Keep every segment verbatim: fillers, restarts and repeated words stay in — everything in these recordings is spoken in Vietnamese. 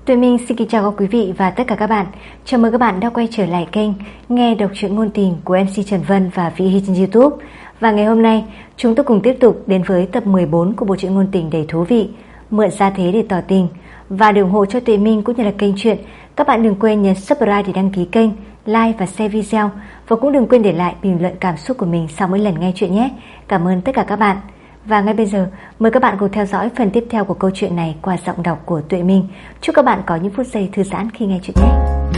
Tuệ Minh xin kính chào các quý vị và tất cả các bạn. Chào mừng các bạn đã quay trở lại kênh Nghe đọc truyện ngôn tình của em xê Trần Vân và Vy Hy trên YouTube. Và ngày hôm nay chúng tôi cùng tiếp tục đến với tập mười bốn của bộ truyện ngôn tình đầy thú vị Mượn Gia Thế Để Tỏ Tình. Và để ủng hộ cho Tuệ Minh cũng như là kênh truyện, các bạn đừng quên nhấn subscribe để đăng ký kênh, like và share video. Và cũng đừng quên để lại bình luận cảm xúc của mình sau mỗi lần nghe chuyện nhé. Cảm ơn tất cả các bạn. Và ngay bây giờ, mời các bạn cùng theo dõi phần tiếp theo của câu chuyện này qua giọng đọc của Tuệ Minh. Chúc các bạn có những phút giây thư giãn khi nghe chuyện nhé.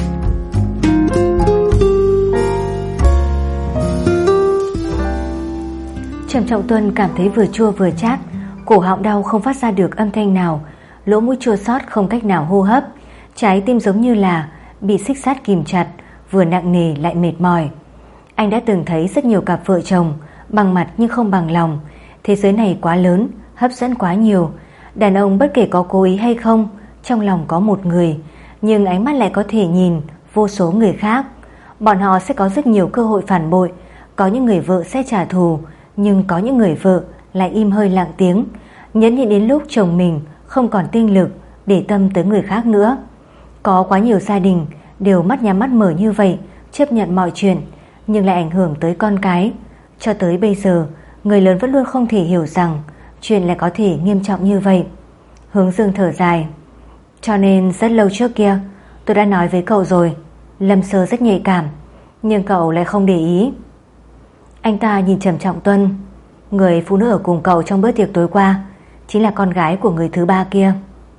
Trầm Trọng Tuân cảm thấy vừa chua vừa chát, cổ họng đau không phát ra được âm thanh nào, lỗ mũi chua xót không cách nào hô hấp, trái tim giống như là bị xích sắt kìm chặt, vừa nặng nề lại mệt mỏi. Anh đã từng thấy rất nhiều cặp vợ chồng bằng mặt nhưng không bằng lòng. Thế giới này quá lớn, hấp dẫn quá nhiều. Đàn ông bất kể có cố ý hay không, trong lòng có một người, nhưng ánh mắt lại có thể nhìn vô số người khác. Bọn họ sẽ có rất nhiều cơ hội phản bội. Có những người vợ sẽ trả thù, nhưng có những người vợ lại im hơi lặng tiếng, nhẫn nhịn đến lúc chồng mình không còn tinh lực để tâm tới người khác nữa. Có quá nhiều gia đình đều mắt nhắm mắt mở như vậy, chấp nhận mọi chuyện, nhưng lại ảnh hưởng tới con cái. Cho tới bây giờ, người lớn vẫn luôn không thể hiểu rằng chuyện lại có thể nghiêm trọng như vậy. Hướng Dương thở dài. Cho nên rất lâu trước kia tôi đã nói với cậu rồi, Lâm Sơ rất nhạy cảm, nhưng cậu lại không để ý. Anh ta nhìn Trầm Trọng Tuân. Người phụ nữ ở cùng cậu trong bữa tiệc tối qua chính là con gái của người thứ ba kia.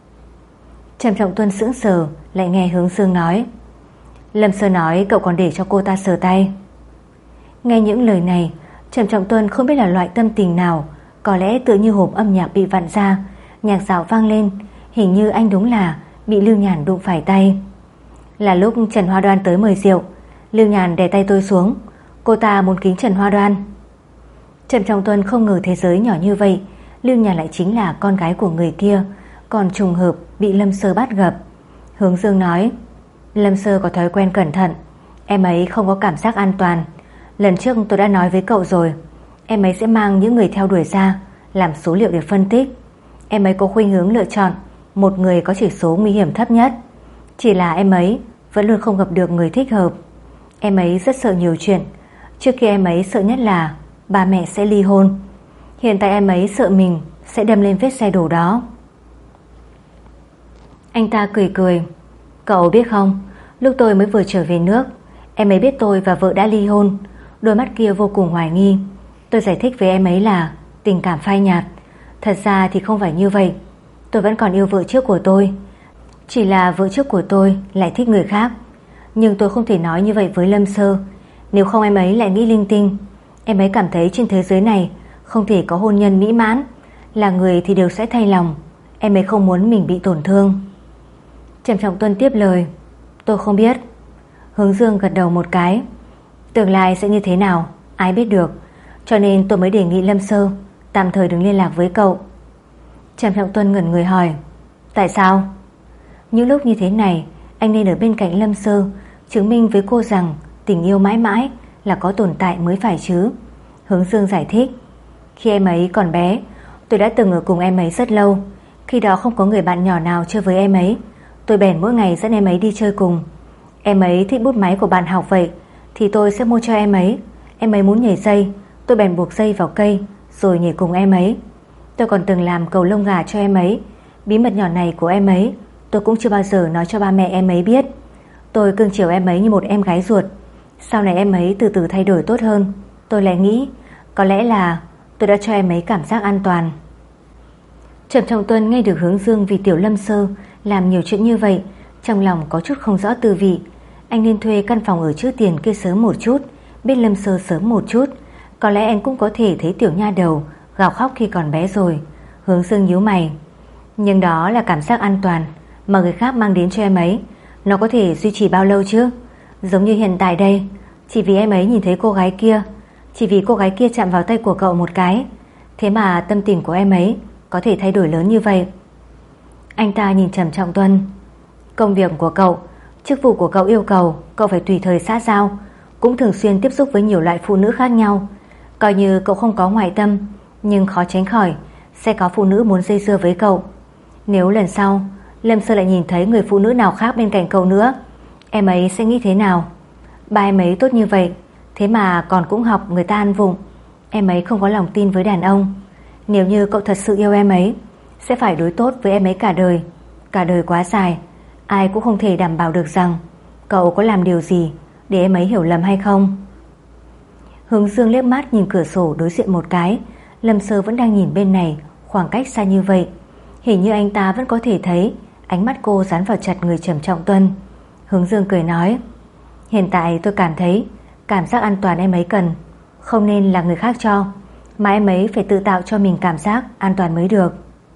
Trầm Trọng Tuân sững sờ, lại nghe Hướng Dương nói. Lâm Sơ nói cậu còn để cho cô ta sờ tay. Nghe những lời này, Trầm Trọng Tuân không biết là loại tâm tình nào, có lẽ tựa như hộp âm nhạc bị vặn ra, nhạc dạo vang lên, hình như anh đúng là bị Lưu Nhàn đụng phải tay. Là lúc Trần Hoa Đoan tới mời rượu, Lưu Nhàn đè tay tôi xuống, cô ta muốn kính Trần Hoa Đoan. Trầm Trọng Tuân không ngờ thế giới nhỏ như vậy, Lưu Nhàn lại chính là con gái của người kia, còn trùng hợp bị Lâm Sơ bắt gặp. Hướng Dương nói, Lâm Sơ có thói quen cẩn thận, em ấy không có cảm giác an toàn. Lần trước tôi đã nói với cậu rồi, em ấy sẽ mang những người theo đuổi ra làm số liệu để phân tích. Em ấy có khuynh hướng lựa chọn một người có chỉ số nguy hiểm thấp nhất. Chỉ là em ấy vẫn luôn không gặp được người thích hợp. Em ấy rất sợ nhiều chuyện. Trước kia em ấy sợ nhất là ba mẹ sẽ ly hôn. Hiện tại em ấy sợ mình sẽ đâm lên vết xe đổ đó. Anh ta cười cười. Cậu biết không, lúc tôi mới vừa trở về nước, em ấy biết tôi và vợ đã ly hôn. Đôi mắt kia vô cùng hoài nghi. Tôi giải thích với em ấy là tình cảm phai nhạt. Thật ra thì không phải như vậy. Tôi vẫn còn yêu vợ trước của tôi, chỉ là vợ trước của tôi lại thích người khác. Nhưng tôi không thể nói như vậy với Lâm Sơ, nếu không em ấy lại nghĩ linh tinh. Em ấy cảm thấy trên thế giới này không thể có hôn nhân mỹ mãn, là người thì đều sẽ thay lòng. Em ấy không muốn mình bị tổn thương. Trầm Trọng Tuân tiếp lời. Tôi không biết. Hướng Dương gật đầu một cái. Tương lai sẽ như thế nào ai biết được, cho nên tôi mới đề nghị Lâm Sơ tạm thời đừng liên lạc với cậu. Trầm Trọng Tuân ngẩn người hỏi, tại sao? Những lúc như thế này anh nên ở bên cạnh Lâm Sơ, chứng minh với cô rằng tình yêu mãi mãi là có tồn tại mới phải chứ. Hướng Dương giải thích, khi em ấy còn bé, tôi đã từng ở cùng em ấy rất lâu. Khi đó không có người bạn nhỏ nào chơi với em ấy, tôi bèn mỗi ngày dẫn em ấy đi chơi cùng. Em ấy thích bút máy của bạn học vậy thì tôi sẽ mua cho em ấy. Em ấy muốn nhảy dây, tôi bèn buộc dây vào cây rồi nhảy cùng em ấy. Tôi còn từng làm cầu lông gà cho em ấy. Bí mật nhỏ này của em ấy tôi cũng chưa bao giờ nói cho ba mẹ em ấy biết. Tôi cưng chiều em ấy như một em gái ruột. Sau này em ấy từ từ thay đổi tốt hơn. Tôi lại nghĩ có lẽ là tôi đã cho em ấy cảm giác an toàn. Trầm Trọng Tuân nghe được Hướng Dương vì tiểu Lâm Sơ làm nhiều chuyện như vậy, trong lòng có chút không rõ tư vị. Anh nên thuê căn phòng ở chữ tiền kia sớm một chút, biết Lâm Sơ sớm một chút, có lẽ anh cũng có thể thấy tiểu nha đầu gào khóc khi còn bé rồi. Hướng Dương nhíu mày. Nhưng đó là cảm giác an toàn mà người khác mang đến cho em ấy, nó có thể duy trì bao lâu chứ? Giống như hiện tại đây, chỉ vì em ấy nhìn thấy cô gái kia, chỉ vì cô gái kia chạm vào tay của cậu một cái, thế mà tâm tình của em ấy có thể thay đổi lớn như vậy. Anh ta nhìn Trầm Trọng Tuân. Công việc của cậu, chức vụ của cậu yêu cầu cậu phải tùy thời xã giao, cũng thường xuyên tiếp xúc với nhiều loại phụ nữ khác nhau. Coi như cậu không có ngoại tâm, nhưng khó tránh khỏi sẽ có phụ nữ muốn dây dưa với cậu. Nếu lần sau Lâm Sơ lại nhìn thấy người phụ nữ nào khác bên cạnh cậu nữa, em ấy sẽ nghĩ thế nào? Ba em ấy tốt như vậy, thế mà còn cũng học người ta ăn vụng. Em ấy không có lòng tin với đàn ông. Nếu như cậu thật sự yêu em ấy, sẽ phải đối tốt với em ấy cả đời. Cả đời quá dài, ai cũng không thể đảm bảo được rằng cậu có làm điều gì để em ấy hiểu lầm hay không. Hướng Dương liếc mắt nhìn cửa sổ đối diện một cái. Lâm Sơ vẫn đang nhìn bên này, khoảng cách xa như vậy, hình như anh ta vẫn có thể thấy ánh mắt cô dán vào chặt người Trầm Trọng Tuân. Hướng Dương cười nói, hiện tại tôi cảm thấy cảm giác an toàn em ấy cần, không nên là người khác cho, mà em ấy phải tự tạo cho mình cảm giác an toàn mới được.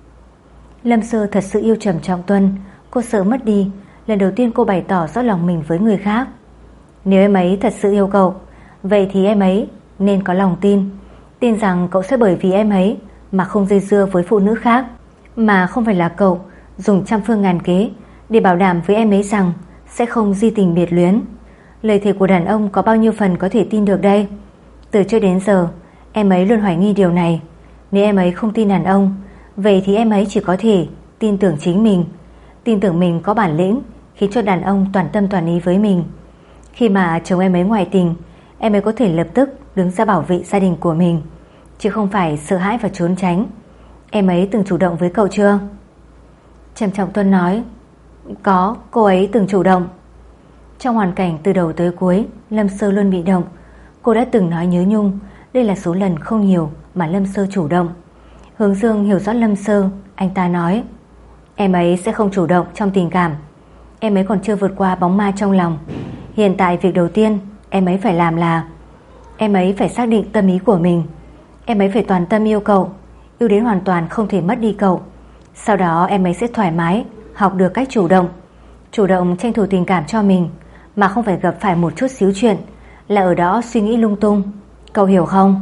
Lâm Sơ thật sự yêu Trầm Trọng Tuân. Cô sợ mất đi lần đầu tiên cô bày tỏ rõ lòng mình với người khác. Nếu em ấy thật sự yêu cậu, vậy thì em ấy nên có lòng tin, tin rằng cậu sẽ bởi vì em ấy mà không dây dưa với phụ nữ khác, mà không phải là cậu dùng trăm phương ngàn kế để bảo đảm với em ấy rằng sẽ không di tình biệt luyến. Lời thề của đàn ông có bao nhiêu phần có thể tin được đây? Từ trước đến giờ em ấy luôn hoài nghi điều này. Nếu em ấy không tin đàn ông, vậy thì em ấy chỉ có thể tin tưởng chính mình, tin tưởng mình có bản lĩnh khiến cho đàn ông toàn tâm toàn ý với mình. Khi mà chồng em ấy ngoại tình, em ấy có thể lập tức đứng ra bảo vệ gia đình của mình, chứ không phải sợ hãi và trốn tránh. Em ấy từng chủ động với cậu chưa? Trầm Trọng Tuân nói, có, cô ấy từng chủ động. Trong hoàn cảnh từ đầu tới cuối, Lâm Sơ luôn bị động. Cô đã từng nói nhớ nhung, đây là số lần không nhiều mà Lâm Sơ chủ động. Hướng Dương hiểu rõ Lâm Sơ, anh ta nói, em ấy sẽ không chủ động trong tình cảm. Em ấy còn chưa vượt qua bóng ma trong lòng. Hiện tại việc đầu tiên em ấy phải làm là em ấy phải xác định tâm ý của mình. Em ấy phải toàn tâm yêu cậu, yêu đến hoàn toàn không thể mất đi cậu. Sau đó em ấy sẽ thoải mái học được cách chủ động, chủ động tranh thủ tình cảm cho mình, mà không phải gặp phải một chút xíu chuyện là ở đó suy nghĩ lung tung. Cậu hiểu không?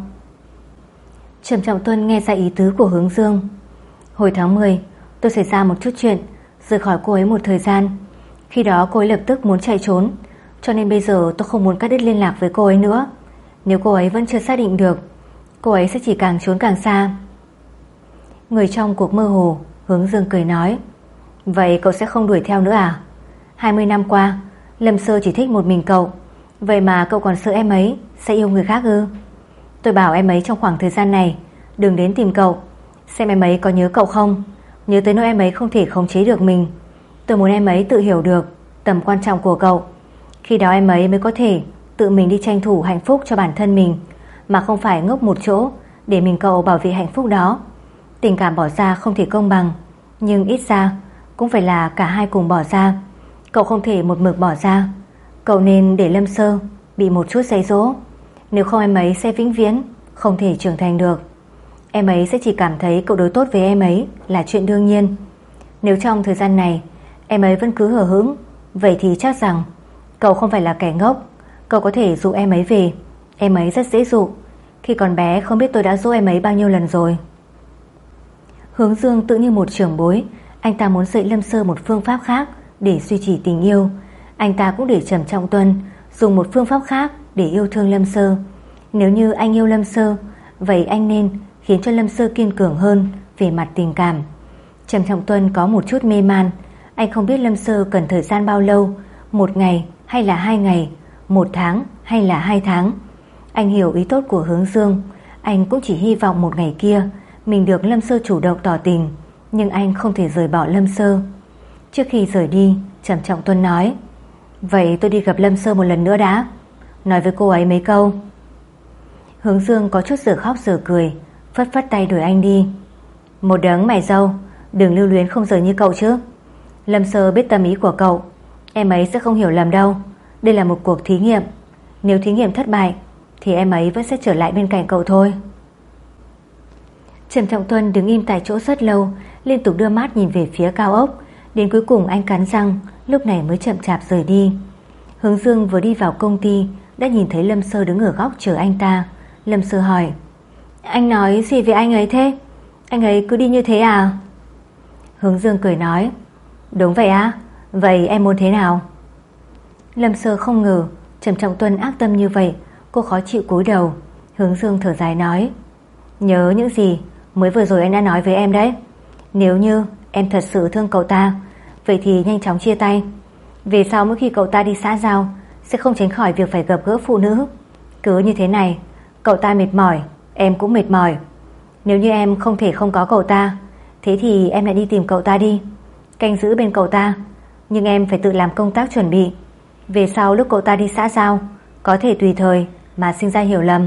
Trầm Trọng Tuân nghe ra ý tứ của Hướng Dương. Hồi tháng mười tôi xảy ra một chút chuyện, rời khỏi cô ấy một thời gian. Khi đó cô ấy lập tức muốn chạy trốn, cho nên bây giờ tôi không muốn cắt đứt liên lạc với cô ấy nữa. Nếu cô ấy vẫn chưa xác định được, cô ấy sẽ chỉ càng trốn càng xa. Người trong cuộc mơ hồ, Hướng Dương cười nói, vậy cậu sẽ không đuổi theo nữa à? hai mươi năm qua Lâm Sơ chỉ thích một mình cậu, vậy mà cậu còn sợ em ấy sẽ yêu người khác ư? Tôi bảo em ấy trong khoảng thời gian này đừng đến tìm cậu, xem em ấy có nhớ cậu không, nhớ tới nỗi em ấy không thể khống chế được mình. Tôi muốn em ấy tự hiểu được tầm quan trọng của cậu. Khi đó em ấy mới có thể tự mình đi tranh thủ hạnh phúc cho bản thân mình, mà không phải ngốc một chỗ để mình cậu bảo vệ hạnh phúc đó. Tình cảm bỏ ra không thể công bằng, nhưng ít ra cũng phải là cả hai cùng bỏ ra. Cậu không thể một mực bỏ ra. Cậu nên để Lâm Sơ bị một chút dạy dỗ, nếu không em ấy sẽ vĩnh viễn không thể trưởng thành được. Em ấy sẽ chỉ cảm thấy cậu đối tốt với em ấy là chuyện đương nhiên. Nếu trong thời gian này em ấy vẫn cứ hờ hững, vậy thì chắc rằng cậu không phải là kẻ ngốc. Cậu có thể dụ em ấy về, em ấy rất dễ dụ. Khi còn bé không biết tôi đã dỗ em ấy bao nhiêu lần rồi. Hướng Dương tự như một trưởng bối, anh ta muốn dạy Lâm Sơ một phương pháp khác để duy trì tình yêu. Anh ta cũng để Trầm Trọng Tuân dùng một phương pháp khác để yêu thương Lâm Sơ. Nếu như anh yêu Lâm Sơ, vậy anh nên khiến cho Lâm Sơ kiên cường hơn về mặt tình cảm. Trầm Trọng Tuân có một chút mê man. Anh không biết Lâm Sơ cần thời gian bao lâu, một ngày hay là hai ngày, một tháng hay là hai tháng. Anh hiểu ý tốt của Hướng Dương. Anh cũng chỉ hy vọng một ngày kia mình được Lâm Sơ chủ động tỏ tình, nhưng anh không thể rời bỏ Lâm Sơ. Trước khi rời đi, Trầm Trọng Tuân nói, vậy tôi đi gặp Lâm Sơ một lần nữa đã, nói với cô ấy mấy câu. Hướng Dương có chút giờ khóc giờ cười, phất phất tay đuổi anh đi. Một đấng mày râu, đừng lưu luyến không rời như cậu chứ. Lâm Sơ biết tâm ý của cậu, em ấy sẽ không hiểu lầm đâu. Đây là một cuộc thí nghiệm, nếu thí nghiệm thất bại thì em ấy vẫn sẽ trở lại bên cạnh cậu thôi. Trầm Trọng Tuân đứng im tại chỗ rất lâu, liên tục đưa mắt nhìn về phía cao ốc. Đến cuối cùng anh cắn răng, lúc này mới chậm chạp rời đi. Hướng Dương vừa đi vào công ty đã nhìn thấy Lâm Sơ đứng ở góc chờ anh ta. Lâm Sơ hỏi, anh nói gì về anh ấy thế? Anh ấy cứ đi như thế à? Hướng Dương cười nói, đúng vậy á, vậy em muốn thế nào? Lâm Sơ không ngờ Trầm Trọng Tuân ác tâm như vậy. Cô khó chịu cúi đầu. Hướng Dương thở dài nói, nhớ những gì mới vừa rồi anh đã nói với em đấy. Nếu như em thật sự thương cậu ta, vậy thì nhanh chóng chia tay. Về sau mỗi khi cậu ta đi xã giao sẽ không tránh khỏi việc phải gặp gỡ phụ nữ. Cứ như thế này, cậu ta mệt mỏi, em cũng mệt mỏi. Nếu như em không thể không có cậu ta, thế thì em lại đi tìm cậu ta đi, canh giữ bên cậu ta. Nhưng em phải tự làm công tác chuẩn bị. Về sau lúc cậu ta đi xã giao có thể tùy thời mà sinh ra hiểu lầm.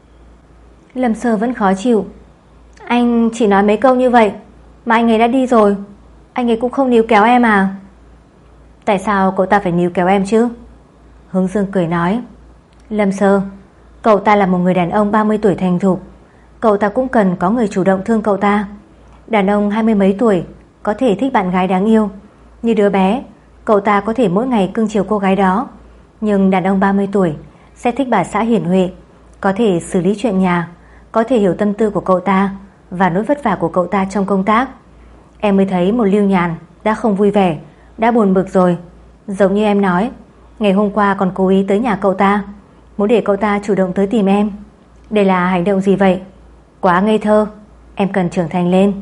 Lâm Sơ vẫn khó chịu. Anh chỉ nói mấy câu như vậy mà anh ấy đã đi rồi. Anh ấy cũng không níu kéo em à? Tại sao cậu ta phải níu kéo em chứ? Hướng Dương cười nói. Lâm Sơ, cậu ta là một người đàn ông ba mươi tuổi thành thục. Cậu ta cũng cần có người chủ động thương cậu ta. Đàn ông hai mươi mấy tuổi có thể thích bạn gái đáng yêu như đứa bé, cậu ta có thể mỗi ngày cưng chiều cô gái đó. Nhưng đàn ông ba mươi tuổi sẽ thích bà xã hiển huệ, có thể xử lý chuyện nhà, có thể hiểu tâm tư của cậu ta và nỗi vất vả của cậu ta trong công tác. Em mới thấy một Lưu Nhàn đã không vui vẻ, đã buồn bực rồi. Giống như em nói, ngày hôm qua còn cố ý tới nhà cậu ta, muốn để cậu ta chủ động tới tìm em. Đây là hành động gì vậy? Quá ngây thơ. Em cần trưởng thành lên.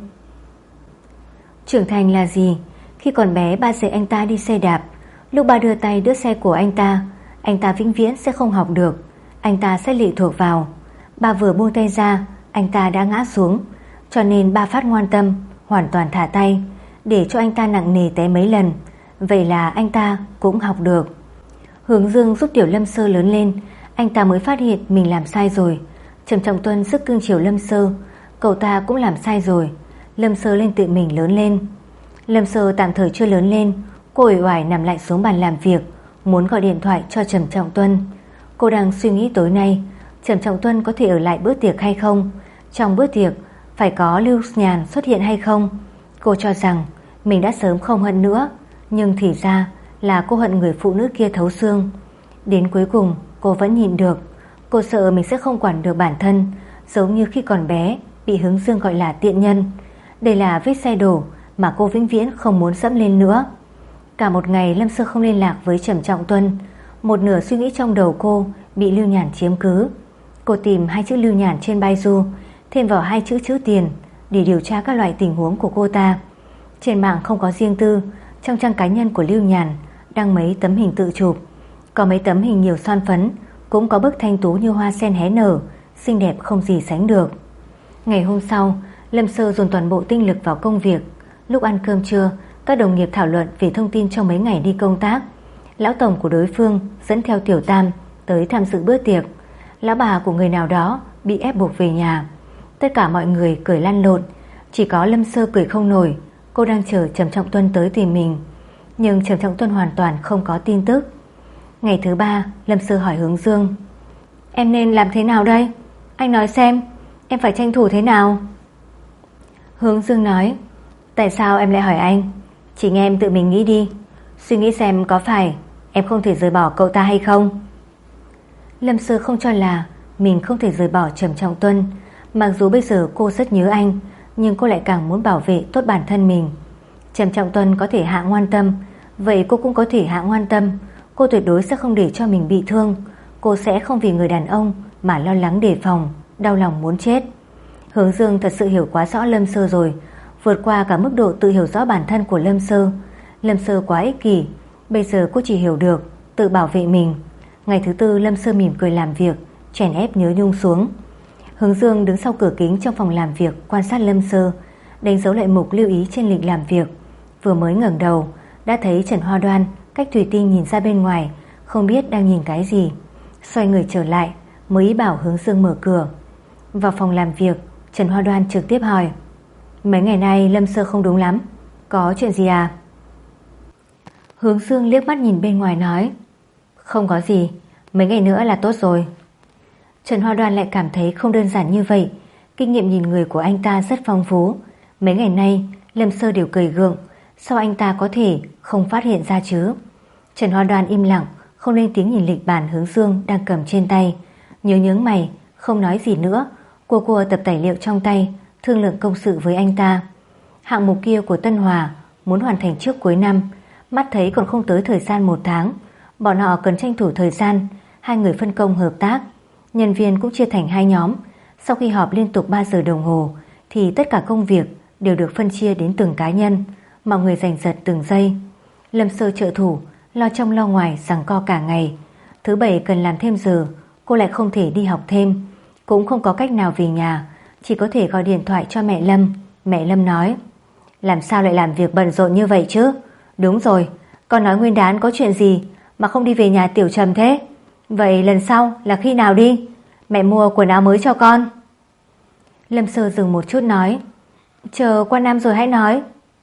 Trưởng thành là gì? Khi còn bé ba dạy anh ta đi xe đạp. Lúc ba đưa tay đỡ xe của anh ta, anh ta vĩnh viễn sẽ không học được. Anh ta sẽ lệ thuộc vào. Ba vừa buông tay ra, anh ta đã ngã xuống. Cho nên ba phát ngoan tâm, hoàn toàn thả tay, để cho anh ta nặng nề té mấy lần. Vậy là anh ta cũng học được. Hướng Dương giúp Tiểu Lâm Sơ lớn lên, anh ta mới phát hiện mình làm sai rồi. Trầm Trọng Tuân sức cưng chiều Lâm Sơ, cậu ta cũng làm sai rồi. Lâm Sơ lên tự mình lớn lên. Lâm Sơ tạm thời chưa lớn lên. Cô uể oải nằm lại xuống bàn làm việc, muốn gọi điện thoại cho Trầm Trọng Tuân. Cô đang suy nghĩ tối nay Trầm Trọng Tuân có thể ở lại bữa tiệc hay không, trong bữa tiệc phải có Lưu Nhàn xuất hiện hay không. Cô cho rằng mình đã sớm không hận nữa, nhưng thì ra là cô hận người phụ nữ kia thấu xương. Đến cuối cùng cô vẫn nhịn được. Cô sợ mình sẽ không quản được bản thân, giống như khi còn bé bị Hướng Dương gọi là tiện nhân. Đây là vết xe đổ mà cô vĩnh viễn không muốn dẫm lên nữa. Cả một ngày Lâm Sơ không liên lạc với Trầm Trọng Tuân. Một nửa suy nghĩ trong đầu cô bị Lưu Nhàn chiếm cứ. Cô tìm hai chữ Lưu Nhàn trên Baidu, thêm vào hai chữ chữ tiền để điều tra các loại tình huống của cô ta. Trên mạng không có riêng tư, trong trang cá nhân của Lưu Nhàn đăng mấy tấm hình tự chụp. Có mấy tấm hình nhiều son phấn, cũng có bức thanh tú như hoa sen hé nở, xinh đẹp không gì sánh được. Ngày hôm sau, Lâm Sơ dồn toàn bộ tinh lực vào công việc. Lúc ăn cơm trưa, các đồng nghiệp thảo luận về thông tin trong mấy ngày đi công tác. Lão tổng của đối phương dẫn theo Tiểu Tam tới tham dự bữa tiệc. Lão bà của người nào đó bị ép buộc về nhà. Tất cả mọi người cười lăn lộn, chỉ có Lâm Sơ cười không nổi. Cô đang chờ Trầm Trọng Tuân tới tìm mình, nhưng Trầm Trọng Tuân hoàn toàn không có tin tức. Ngày thứ ba, Lâm Sơ hỏi Hướng Dương: Em nên làm thế nào đây? Anh nói xem, em phải tranh thủ thế nào? Hướng Dương nói: Tại sao em lại hỏi anh? Chính em tự mình nghĩ đi, suy nghĩ xem có phải em không thể rời bỏ cậu ta hay không. Lâm Sơ không cho là mình không thể rời bỏ Trầm Trọng Tuân. Mặc dù bây giờ cô rất nhớ anh, nhưng cô lại càng muốn bảo vệ tốt bản thân mình. Trầm Trọng Tuân có thể hạ ngoan tâm, vậy cô cũng có thể hạ ngoan tâm. Cô tuyệt đối sẽ không để cho mình bị thương. Cô sẽ không vì người đàn ông mà lo lắng đề phòng, đau lòng muốn chết. Hướng Dương thật sự hiểu quá rõ Lâm Sơ rồi, vượt qua cả mức độ tự hiểu rõ bản thân của Lâm Sơ. Lâm Sơ quá ích kỷ, bây giờ cô chỉ hiểu được tự bảo vệ mình. Ngày thứ tư, Lâm Sơ mỉm cười làm việc, chèn ép Nhớ Nhung xuống. Hướng Dương đứng sau cửa kính trong phòng làm việc quan sát Lâm Sơ, đánh dấu lại mục lưu ý trên lịch làm việc. Vừa mới ngẩng đầu đã thấy Trần Hoa Đoan cách thủy tinh nhìn ra bên ngoài, không biết đang nhìn cái gì. Xoay người trở lại mới ý bảo Hướng Dương mở cửa. Vào phòng làm việc, Trần Hoa Đoan trực tiếp hỏi: Mấy ngày nay Lâm Sơ không đúng lắm, có chuyện gì à? Hướng Dương liếc mắt nhìn bên ngoài nói: Không có gì, mấy ngày nữa là tốt rồi. Trần Hoa Đoan lại cảm thấy không đơn giản như vậy. Kinh nghiệm nhìn người của anh ta rất phong phú. Mấy ngày nay Lâm Sơ đều cười gượng, sao anh ta có thể không phát hiện ra chứ? Trần Hoa Đoan im lặng, không lên tiếng nhìn lịch bản Hướng Dương đang cầm trên tay. Nhớ nhướng mày, không nói gì nữa. Cô cô tập tài liệu trong tay, thương lượng công sự với anh ta. Hạng mục kia của Tân Hòa muốn hoàn thành trước cuối năm, mắt thấy còn không tới thời gian một tháng. Bọn họ cần tranh thủ thời gian. Hai người phân công hợp tác, nhân viên cũng chia thành hai nhóm. Sau khi họp liên tục ba giờ đồng hồ thì tất cả công việc đều được phân chia đến từng cá nhân. mọi người giành giật từng giây. Lâm Sơ trợ thủ lo trong lo ngoài giằng co cả ngày. Thứ bảy cần làm thêm giờ, cô lại không thể đi học thêm, cũng không có cách nào về nhà, chỉ có thể gọi điện thoại cho mẹ Lâm. Mẹ Lâm nói: làm sao lại làm việc bận rộn như vậy chứ? Đúng rồi, con nói Nguyên đán có chuyện gì mà không đi về nhà Tiểu Trầm thế? Vậy lần sau là khi nào đi? Mẹ mua quần áo mới cho con. Lâm Sơ dừng một chút nói: chờ qua năm rồi hãy nói.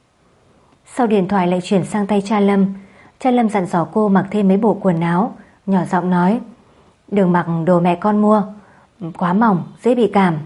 Sau điện thoại lại chuyển sang tay cha Lâm. Cha Lâm dặn dò cô mặc thêm mấy bộ quần áo, nhỏ giọng nói: đừng mặc đồ mẹ con mua, quá mỏng dễ bị cảm.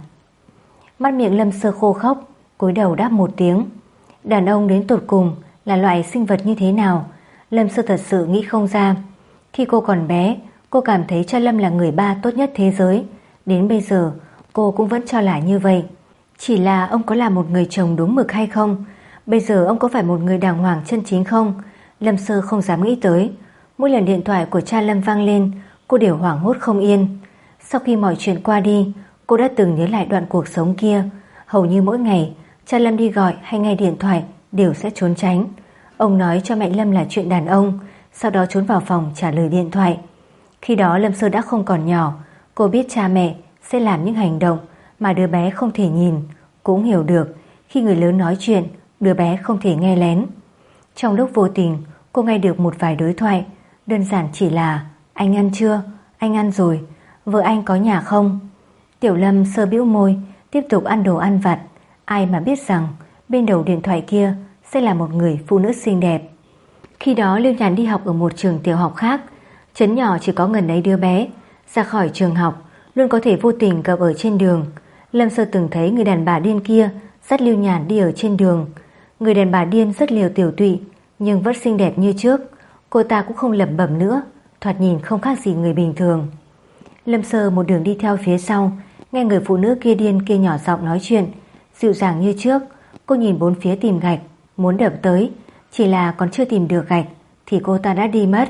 Mắt miệng Lâm Sơ khô khốc, cúi đầu đáp một tiếng. Đàn ông đến tột cùng là loại sinh vật như thế nào, Lâm Sơ thật sự nghĩ không ra. Khi cô còn bé, cô cảm thấy cha Lâm là người ba tốt nhất thế giới. Đến bây giờ cô cũng vẫn cho là như vậy. Chỉ là ông có là một người chồng đúng mực hay không? Bây giờ ông có phải một người đàng hoàng chân chính không? Lâm Sơ không dám nghĩ tới. Mỗi lần điện thoại của cha Lâm vang lên, cô đều hoảng hốt không yên. Sau khi mọi chuyện qua đi, cô đã từng nhớ lại đoạn cuộc sống kia. Hầu như mỗi ngày cha Lâm đi gọi hay nghe điện thoại đều sẽ trốn tránh. Ông nói cho mẹ Lâm là chuyện đàn ông, sau đó trốn vào phòng trả lời điện thoại. Khi đó Lâm Sơ đã không còn nhỏ. Cô biết cha mẹ sẽ làm những hành động mà đứa bé không thể nhìn, cũng hiểu được khi người lớn nói chuyện, đứa bé không thể nghe lén. Trong lúc vô tình, cô nghe được một vài đối thoại, đơn giản chỉ là: anh ăn chưa? Anh ăn rồi. Vợ anh có nhà không? Tiểu Lâm Sơ bĩu môi, tiếp tục ăn đồ ăn vặt. Ai mà biết rằng bên đầu điện thoại kia sẽ là một người phụ nữ xinh đẹp. Khi đó Lưu Nhàn đi học ở một trường tiểu học khác. Trấn nhỏ chỉ có ngần ấy đứa bé. Ra khỏi trường học luôn có thể vô tình gặp ở trên đường. Lâm Sơ từng thấy người đàn bà điên kia dắt Lưu Nhàn đi ở trên đường. Người đàn bà điên rất liều tiểu tụy, nhưng vẫn xinh đẹp như trước. Cô ta cũng không lẩm bẩm nữa, thoạt nhìn không khác gì người bình thường. Lâm Sơ một đường đi theo phía sau, nghe người phụ nữ kia điên kia nhỏ giọng nói chuyện, dịu dàng như trước. Cô nhìn bốn phía tìm gạch, muốn đập tới, chỉ là còn chưa tìm được gạch thì cô ta đã đi mất.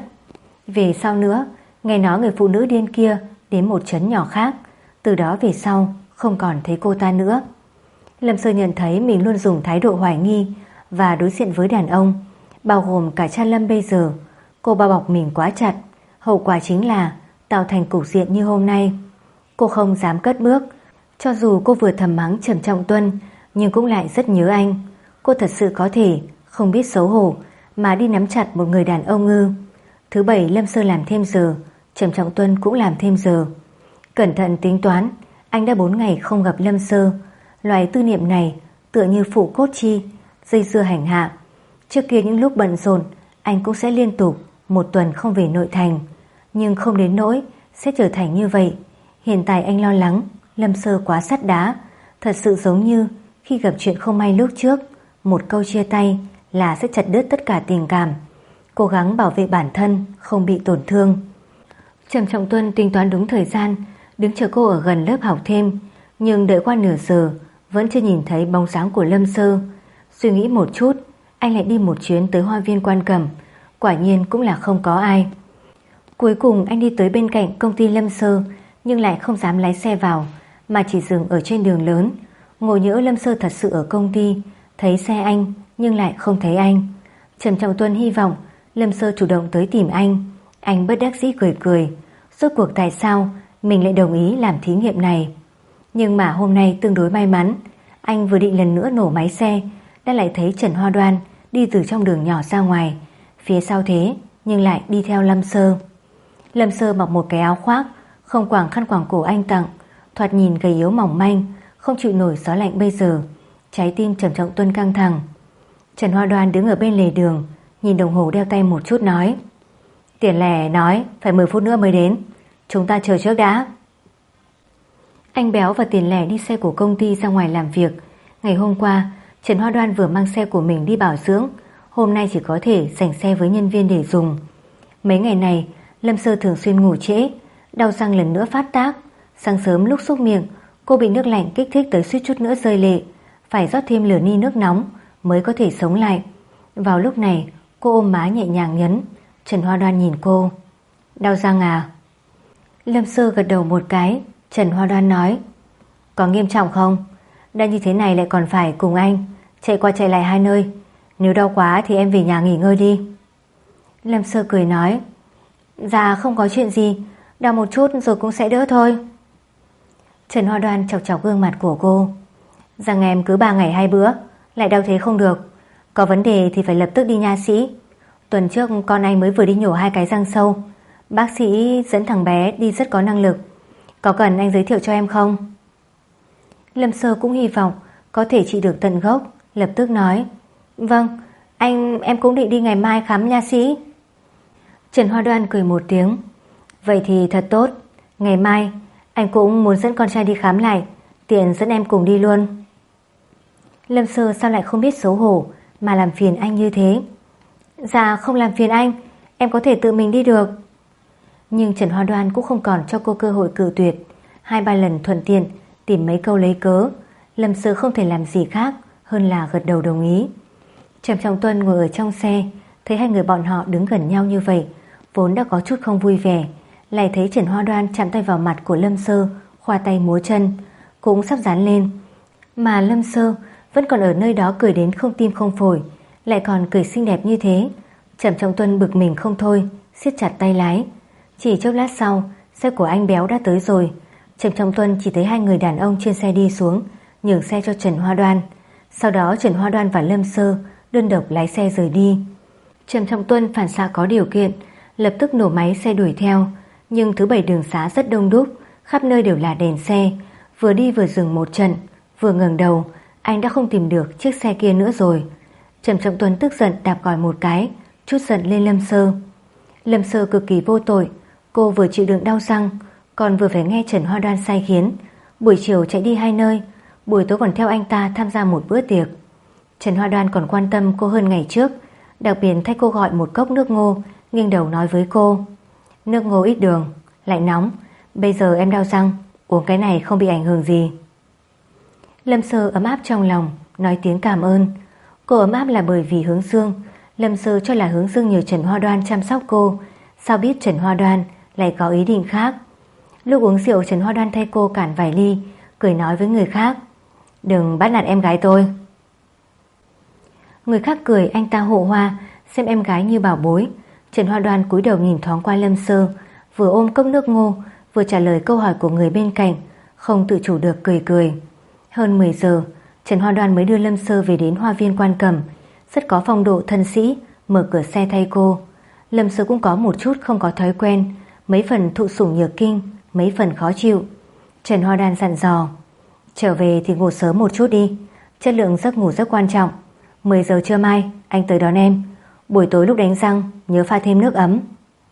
Về sau nữa, nghe nói người phụ nữ điên kia đến một trấn nhỏ khác. Từ đó về sau không còn thấy cô ta nữa. Lâm Sơ nhận thấy mình luôn dùng thái độ hoài nghi và đối diện với đàn ông, bao gồm cả cha Lâm bây giờ. Cô bao bọc mình quá chặt, hậu quả chính là tạo thành cục diện như hôm nay. Cô không dám cất bước. Cho dù cô vừa thầm mắng Trầm Trọng Tuân, nhưng cũng lại rất nhớ anh. Cô thật sự có thể không biết xấu hổ mà đi nắm chặt một người đàn ông ư? Thứ bảy Lâm Sơ làm thêm giờ, Trầm Trọng Tuân cũng làm thêm giờ. Cẩn thận tính toán, anh đã bốn ngày không gặp Lâm Sơ. Loài tư niệm này tựa như phụ cốt chi, dây dưa hành hạ. Trước kia những lúc bận rộn, anh cũng sẽ liên tục một tuần không về nội thành, nhưng không đến nỗi sẽ trở thành như vậy. Hiện tại anh lo lắng Lâm Sơ quá sắt đá, thật sự giống như khi gặp chuyện không may lúc trước, một câu chia tay là sẽ chặt đứt tất cả tình cảm. Cố gắng bảo vệ bản thân không bị tổn thương. Trầm Trọng Tuân tính toán đúng thời gian, đứng chờ cô ở gần lớp học thêm, nhưng đợi qua nửa giờ vẫn chưa nhìn thấy bóng dáng của Lâm Sơ. Suy nghĩ một chút, anh lại đi một chuyến tới hoa viên Quan Cẩm. Quả nhiên cũng là không có ai. Cuối cùng anh đi tới bên cạnh công ty Lâm Sơ, nhưng lại không dám lái xe vào, mà chỉ dừng ở trên đường lớn. Ngồi nhỡ Lâm Sơ thật sự ở công ty, thấy xe anh nhưng lại không thấy anh. Trầm Trọng Tuân hy vọng Lâm Sơ chủ động tới tìm anh. Anh bất đắc dĩ cười cười. Rốt cuộc tại sao mình lại đồng ý làm thí nghiệm này? Nhưng mà hôm nay tương đối may mắn. Anh vừa định lần nữa nổ máy xe, đã lại thấy Trần Hoa Đoan đi từ trong đường nhỏ ra ngoài. Phía sau thế nhưng lại đi theo Lâm Sơ. Lâm Sơ mặc một cái áo khoác, không quàng khăn quàng cổ anh tặng, thoạt nhìn gầy yếu mỏng manh, không chịu nổi gió lạnh bây giờ. Trái tim Trầm Trọng Tuân căng thẳng. Trần Hoa Đoan đứng ở bên lề đường, nhìn đồng hồ đeo tay một chút nói: Tiền lẻ nói phải mười phút nữa mới đến, chúng ta chờ trước đã. Anh Béo và Tiền lẻ đi xe của công ty ra ngoài làm việc. Ngày hôm qua Trần Hoa Đoan vừa mang xe của mình đi bảo dưỡng, hôm nay chỉ có thể dành xe với nhân viên để dùng. Mấy ngày này Lâm Sơ thường xuyên ngủ trễ, đau răng lần nữa phát tác. Sáng sớm lúc xúc miệng, cô bị nước lạnh kích thích tới suýt chút nữa rơi lệ, phải rót thêm lửa ni nước nóng mới có thể sống lại. Vào lúc này cô ôm má nhẹ nhàng nhấn. Trần Hoa Đoan nhìn cô: Đau răng à? Lâm Sơ gật đầu một cái. Trần Hoa Đoan nói: Có nghiêm trọng không? Đã như thế này lại còn phải cùng anh chạy qua chạy lại hai nơi, Nếu đau quá thì em về nhà nghỉ ngơi đi. Lâm Sơ cười nói, dạ không có chuyện gì, đau một chút rồi cũng sẽ đỡ thôi. Trần Hoa Đoan chọc chọc gương mặt của cô. Rằng em cứ ba ngày hai bữa lại đau thế không được, có vấn đề thì phải lập tức đi nha sĩ. Tuần trước con anh mới vừa đi nhổ hai cái răng sâu, bác sĩ dẫn thằng bé đi rất có năng lực. Có cần anh giới thiệu cho em không? Lâm Sơ cũng hy vọng có thể trị được tận gốc, lập tức nói, vâng, anh em cũng định đi ngày mai khám nha sĩ. Trần Hoa Đoan cười một tiếng, vậy thì thật tốt, ngày mai anh cũng muốn dẫn con trai đi khám lại, tiện dẫn em cùng đi luôn. Lâm Sơ sao lại không biết xấu hổ mà làm phiền anh như thế? Dạ không làm phiền anh, em có thể tự mình đi được. Nhưng Trần Hoa Đoan cũng không còn cho cô cơ hội cự tuyệt. Hai ba lần thuận tiện tìm mấy câu lấy cớ, Lâm Sơ không thể làm gì khác hơn là gật đầu đồng ý. Trầm Trọng Tuân ngồi ở trong xe, thấy hai người bọn họ đứng gần nhau như vậy, vốn đã có chút không vui vẻ, lại thấy Trần Hoa Đoan chạm tay vào mặt của Lâm Sơ, khoa tay múa chân, cũng sắp dán lên. Mà Lâm Sơ vẫn còn ở nơi đó cười đến không tim không phổi, lại còn cười xinh đẹp như thế. Trầm Trọng Tuân bực mình không thôi, siết chặt tay lái. Chỉ chốc lát sau, xe của anh béo đã tới rồi. Trầm Trọng Tuân chỉ thấy hai người đàn ông trên xe đi xuống, nhường xe cho Trần Hoa Đoan. Sau đó Trần Hoa Đoan và Lâm Sơ đơn độc lái xe rời đi. Trầm Trọng Tuân phản xạ có điều kiện, lập tức nổ máy xe đuổi theo. Nhưng thứ bảy đường xá rất đông đúc, khắp nơi đều là đèn xe. Vừa đi vừa dừng một trận, vừa ngẩng đầu, anh đã không tìm được chiếc xe kia nữa rồi. Trầm Trọng Tuân tức giận đạp còi một cái, chút giận lên Lâm Sơ. Lâm Sơ cực kỳ vô tội, cô vừa chịu đựng đau răng, còn vừa phải nghe Trần Hoa Đoan sai khiến. Buổi chiều chạy đi hai nơi, buổi tối còn theo anh ta tham gia một bữa tiệc. Trần Hoa Đoan còn quan tâm cô hơn ngày trước, đặc biệt thay cô gọi một cốc nước ngô, nghiêng đầu nói với cô, nước ngô ít đường, lại nóng, bây giờ em đau răng, uống cái này không bị ảnh hưởng gì. Lâm Sơ ấm áp trong lòng, nói tiếng cảm ơn. Cô ấm áp là bởi vì Hướng Dương. Lâm Sơ cho là Hướng Dương nhờ Trần Hoa Đoan chăm sóc cô, sao biết Trần Hoa Đoan lại có ý định khác. Lúc uống rượu, Trần Hoa Đoan thay cô cản vài ly, cười nói với người khác, đừng bắt nạt em gái tôi. Người khác cười, anh ta hộ hoa, xem em gái như bảo bối. Trần Hoa Đoan cúi đầu nhìn thoáng qua Lâm Sơ, vừa ôm cốc nước ngô, vừa trả lời câu hỏi của người bên cạnh, không tự chủ được cười cười. Hơn mười giờ, Trần Hoa Đoan mới đưa Lâm Sơ về đến hoa viên Quan Cẩm, rất có phong độ thân sĩ, mở cửa xe thay cô. Lâm Sơ cũng có một chút không có thói quen, mấy phần thụ sủng nhược kinh, mấy phần khó chịu. Trần Hoa Đoan dặn dò, trở về thì ngủ sớm một chút đi, chất lượng giấc ngủ rất quan trọng. Mười giờ trưa mai anh tới đón em, buổi tối lúc đánh răng nhớ pha thêm nước ấm.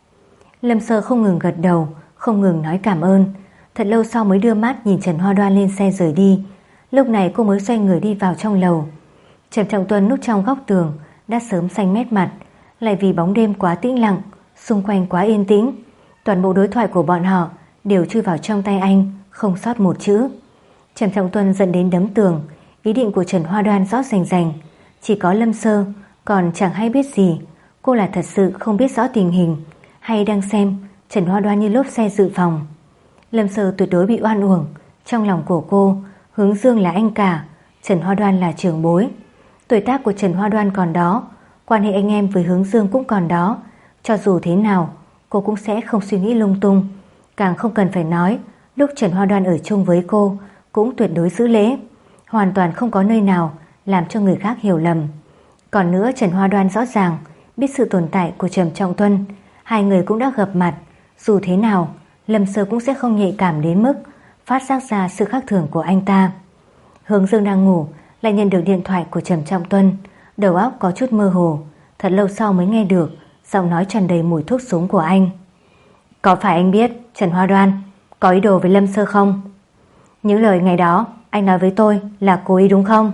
Lâm Sơ không ngừng gật đầu, không ngừng nói cảm ơn. Thật lâu sau mới đưa mắt nhìn Trần Hoa Đoan lên xe rời đi. Lúc này cô mới xoay người đi vào trong lầu. Trầm Trọng Tuân núp trong góc tường đã sớm xanh mét mặt, lại vì bóng đêm quá tĩnh lặng, xung quanh quá yên tĩnh, toàn bộ đối thoại của bọn họ đều chui vào trong tay anh, không sót một chữ. Trầm Trọng Tuân giận đến đấm tường. Ý định của Trần Hoa Đoan rõ rành rành, chỉ có Lâm Sơ còn chẳng hay biết gì. Cô là thật sự không biết rõ tình hình, hay đang xem Trần Hoa Đoan như lốp xe dự phòng. Lâm Sơ tuyệt đối bị oan uổng. Trong lòng của cô, Hướng Dương là anh cả, Trần Hoa Đoan là trưởng bối. Tuổi tác của Trần Hoa Đoan còn đó, quan hệ anh em với Hướng Dương cũng còn đó. Cho dù thế nào, cô cũng sẽ không suy nghĩ lung tung. Càng không cần phải nói, lúc Trần Hoa Đoan ở chung với cô cũng tuyệt đối giữ lễ, hoàn toàn không có nơi nào làm cho người khác hiểu lầm. Còn nữa, Trần Hoa Đoan rõ ràng biết sự tồn tại của Trầm Trọng Tuân, hai người cũng đã gặp mặt. Dù thế nào, Lâm Sơ cũng sẽ không nhạy cảm đến mức phát giác ra sự khác thường của anh ta. Hướng Dương đang ngủ, lại nhận được điện thoại của Trầm Trọng Tuân, đầu óc có chút mơ hồ. Thật lâu sau mới nghe được giọng nói tràn đầy mùi thuốc súng của anh. Có phải anh biết Trần Hoa Đoan có ý đồ với Lâm Sơ không? Những lời ngày đó anh nói với tôi là cố ý đúng không?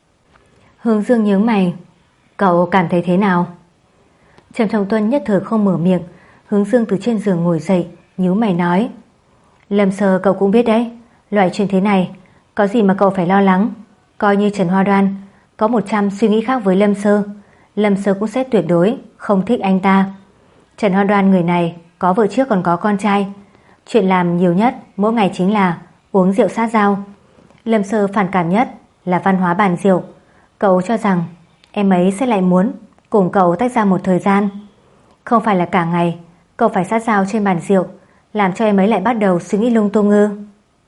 Hướng Dương nhướng mày. Cậu cảm thấy thế nào? Trầm Trọng Tuân nhất thời không mở miệng. Hướng Dương từ trên giường ngồi dậy, nhíu mày nói, Lâm Sơ cậu cũng biết đấy, loại chuyện thế này có gì mà cậu phải lo lắng. Coi như Trần Hoa Đoan có một trăm suy nghĩ khác với Lâm Sơ, Lâm Sơ cũng sẽ tuyệt đối không thích anh ta. Trần Hoa Đoan người này có vợ trước còn có con trai, chuyện làm nhiều nhất mỗi ngày chính là uống rượu sát dao. Lâm Sơ phản cảm nhất là văn hóa bàn rượu. Cậu cho rằng em ấy sẽ lại muốn cùng cậu tách ra một thời gian. Không phải là cả ngày cậu phải sát dao trên bàn rượu, làm cho em ấy lại bắt đầu suy nghĩ lung tung ư?